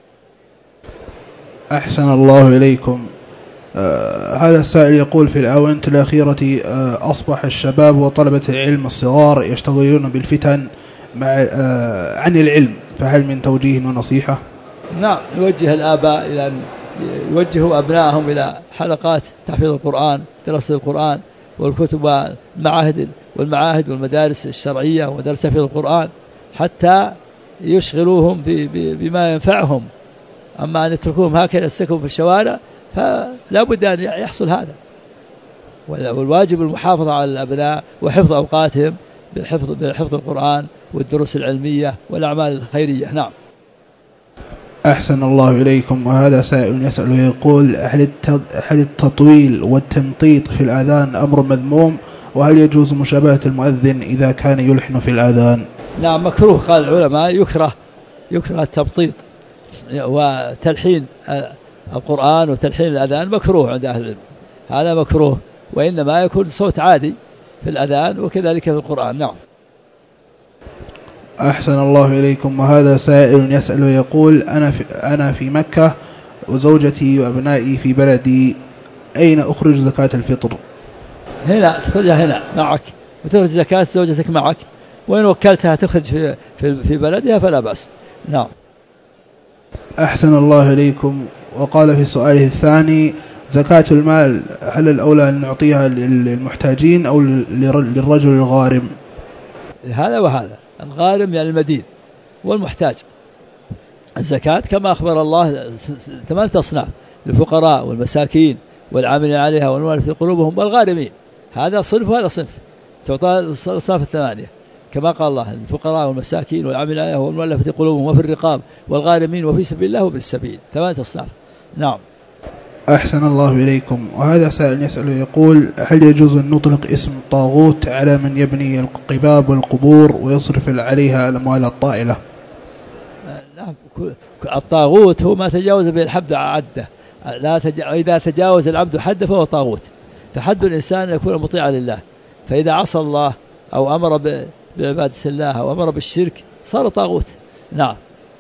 أحسن الله إليكم. هذا السائل يقول: في الآونة الأخيرة أصبح الشباب وطلبة العلم الصغار يشتغلون بالفتن عن العلم، فهل من توجيه ونصيحة؟ نعم، نوجه الآباء إلى أن يوجهوا أبنائهم إلى حلقات تحفيظ القرآن، دراسة القرآن والكتب والمعاهد والمدارس الشرعية ومدارس تحفيظ القرآن، حتى يشغلوهم بما ينفعهم. أما أن يتركوهم هكذا يسكنوا في الشوارع فلا بد أن يحصل هذا. والواجب المحافظة على الأبناء وحفظ أوقاتهم بحفظ القرآن والدروس العلمية والأعمال الخيرية. نعم. أحسن الله إليكم. وهذا سائل يسأل ويقول: هل التطويل والتمطيط في الآذان أمر مذموم؟ وهل يجوز مشابهة المؤذن إذا كان يلحن في الآذان؟ نعم، مكروه. قال العلماء يكره التمطيط وتلحين القرآن وتلحين الأذان، مكروه عند أهل العلم، هذا مكروه، وإنما يكون صوت عادي في الأذان وكذلك في القرآن. نعم. أحسن الله إليكم. وهذا سائل يسأل ويقول: أنا في مكة وزوجتي وأبنائي في بلدي، أين أخرج زكاة الفطر؟ هنا تخرجها هنا معك، وتخرج زكاة زوجتك معك، وإن وكلتها تخرج في بلدها فلا بأس. نعم. أحسن الله إليكم. وقال في سؤاله الثاني: زكاة المال هل الأولى أن نعطيها للمحتاجين أو للرجل الغارم؟ هذا وهذا، الغارم يعني المدين، والمحتاج. الزكاة كما أخبر الله 8 أصناف: للفقراء والمساكين والعاملين عليها والمؤلفة قلوبهم والغارمين. هذا صنف وهذا صنف، تعطى الأصناف 8. كما قال الله الفقراء والمساكين والعاملين عليها والمؤلفة قلوبهم وفي الرقاب والغارمين وفي سبيل الله وابن السبيل 8 أصناف. نعم. أحسن الله إليكم. وهذا سائل يسأل يقول هل يجوز أن نطلق اسم طاغوت على من يبني القباب والقبور ويصرف عليها الأموال الطائلة؟ الطاغوت هو ما تجاوز به الحد عده، إذا تجاوز العبد حد فهو طاغوت. فحد الإنسان أن يكون مطيعا لله، فإذا عصى الله أو أمر بعبادة الله أو أمر بالشرك صار طاغوت. نعم.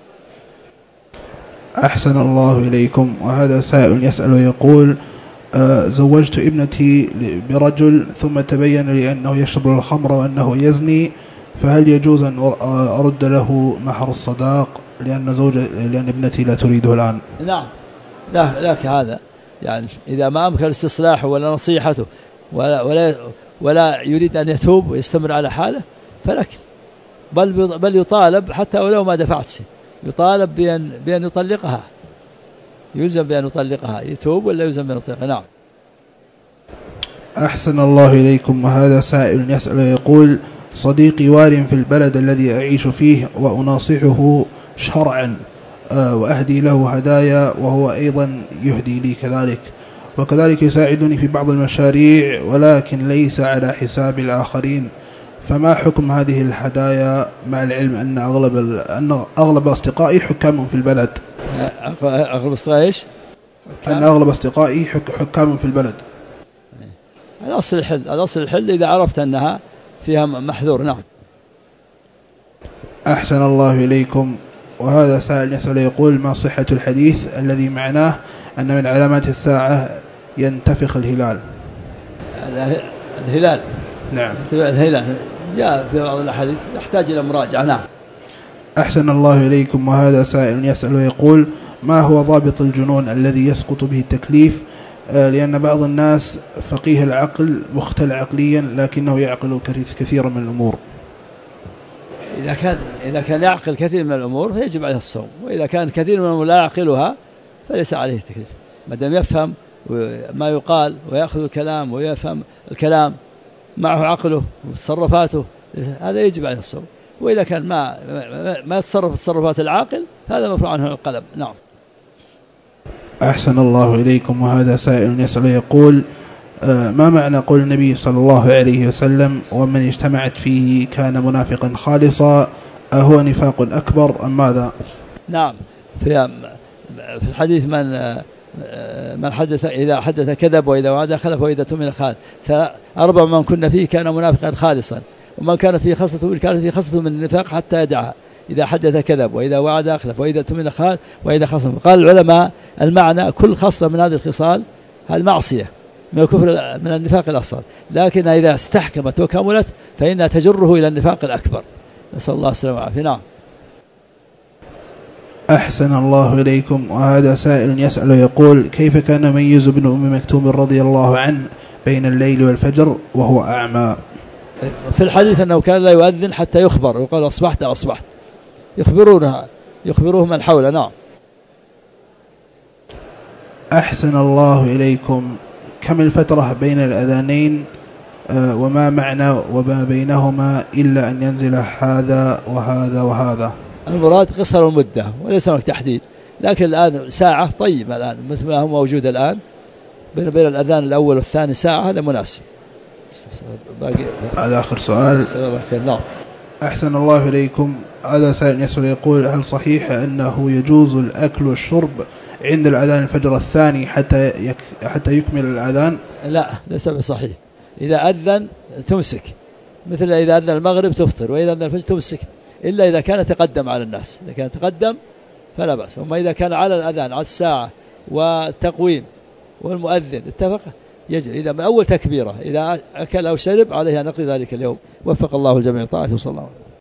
أحسن الله إليكم. وهذا سائل يسأل ويقول زوجت ابنتي برجل ثم تبين لي أنه يشرب الخمر وأنه يزني، فهل يجوز أن أرد له مهر الصداق لأن ابنتي لا تريده الآن؟ نعم. لا كهذا يعني إذا ما أمكن استصلاحه ولا نصيحته ولا يريد أن يتوب ويستمر على حاله فلك، بل يطالب حتى ولو ما دفعت شيء، يطالب بأن يطلقها، يلزم بأن يطلقها، يتوب ولا يلزم بأن يطلقها. نعم. أحسن الله إليكم. وهذا سائل يسأل يقول صديقي وار في البلد الذي أعيش فيه وأناصحه شرعا وأهدي له هدايا وهو أيضا يهدي لي كذلك، وكذلك يساعدني في بعض المشاريع ولكن ليس على حساب الآخرين، فما حكم هذه الهدايا مع العلم أن أغلب أصدقائي حكام في البلد؟ أغلب أصدقائي إيش؟ أن أغلب أصدقائي حكام في البلد. الأصل الحل إذا عرفت أنها فيها محذور. نعم. أحسن الله إليكم. وهذا سائل يسأل يقول ما صحة الحديث الذي معناه أن من علامات الساعة ينتفخ الهلال؟ الهلال. نعم. الهلال جاء في بعض الأحاديث يحتاج إلى مراجعة. نعم. أحسن الله إليكم. وهذا سائل يسأل ويقول ما هو ضابط الجنون الذي يسقط به التكليف؟ لأن بعض الناس فقيه العقل مختل عقليا لكنه يعقل كثيرا من الأمور. إذا كان يعقل كثير من الأمور فيجب عليه الصوم، وإذا كان كثير من الأمور لا يعقلها فليس عليه التكليف، ما دام يفهم ما يقال ويأخذ الكلام ويفهم الكلام معه عقله وتصرفاته هذا يجب عليه الصوم، وإذا كان ما يتصرف تصرفات العاقل هذا مرفوع عنه القلم. نعم. أحسن الله إليكم. وهذا سائل يسأل يقول ما معنى قول النبي صلى الله عليه وسلم ومن اجتمعت فيه كان منافقا خالصا؟ أهو نفاق أكبر أم ماذا؟ نعم. في الحديث من حدث إذا حدث كذب وإذا وعد خلف وإذا تؤمن خان، 4 من كنا فيه كان منافقا خالصا، ومن كانت فيه خصلة كانت فيه خصلة من النفاق حتى يدعها، إذا حدث كذب وإذا وعد أخلف وإذا تؤمن خان وإذا خصم. قال العلماء المعنى كل خصلة من هذه الخصال هذه معصية من الكفر من النفاق الأصغر، لكن إذا استحكمت وكملت فإنها تجره إلى النفاق الأكبر، نسأل الله السلامة والعافية. نعم. أحسن الله إليكم. وهذا سائل يسأل يقول كيف كان يميز ابن أم مكتوم رضي الله عنه بين الليل والفجر وهو أعمى؟ في الحديث أنه كان لا يؤذن حتى يخبر ويقول أصبحت يخبروه من حوله. نعم. أحسن الله إليكم. كم الفترة بين الأذانين وما معنى وما بينهما إلا أن ينزل هذا وهذا وهذا؟ المراد قصر المدة وليس هناك تحديد، لكن الآن ساعة طيبة الآن مثل ما هو موجود الآن بين الأذان الأول والثاني ساعة، هذا مناسب. هذا آخر سؤال. نعم. أحسن الله إليكم. هذا سائل يسأل يقول هل صحيح أنه يجوز الأكل والشرب عند الأذان الفجر الثاني حتى يكمل الأذان؟ لا ليس بصحيح. إذا أذن تمسك، مثل إذا أذن المغرب تفطر، وإذا أذن الفجر تمسك، إلا إذا كان تقدم على الناس. إذا كان تقدم فلا بأس، أما إذا كان على الأذان على الساعة والتقويم والمؤذن اتفق يجري. إذا من أول تكبيرة إذا أكل أو شرب عليه أن يقضي ذلك اليوم. وفق الله الجميع طاعته صلى الله عليه وسلم.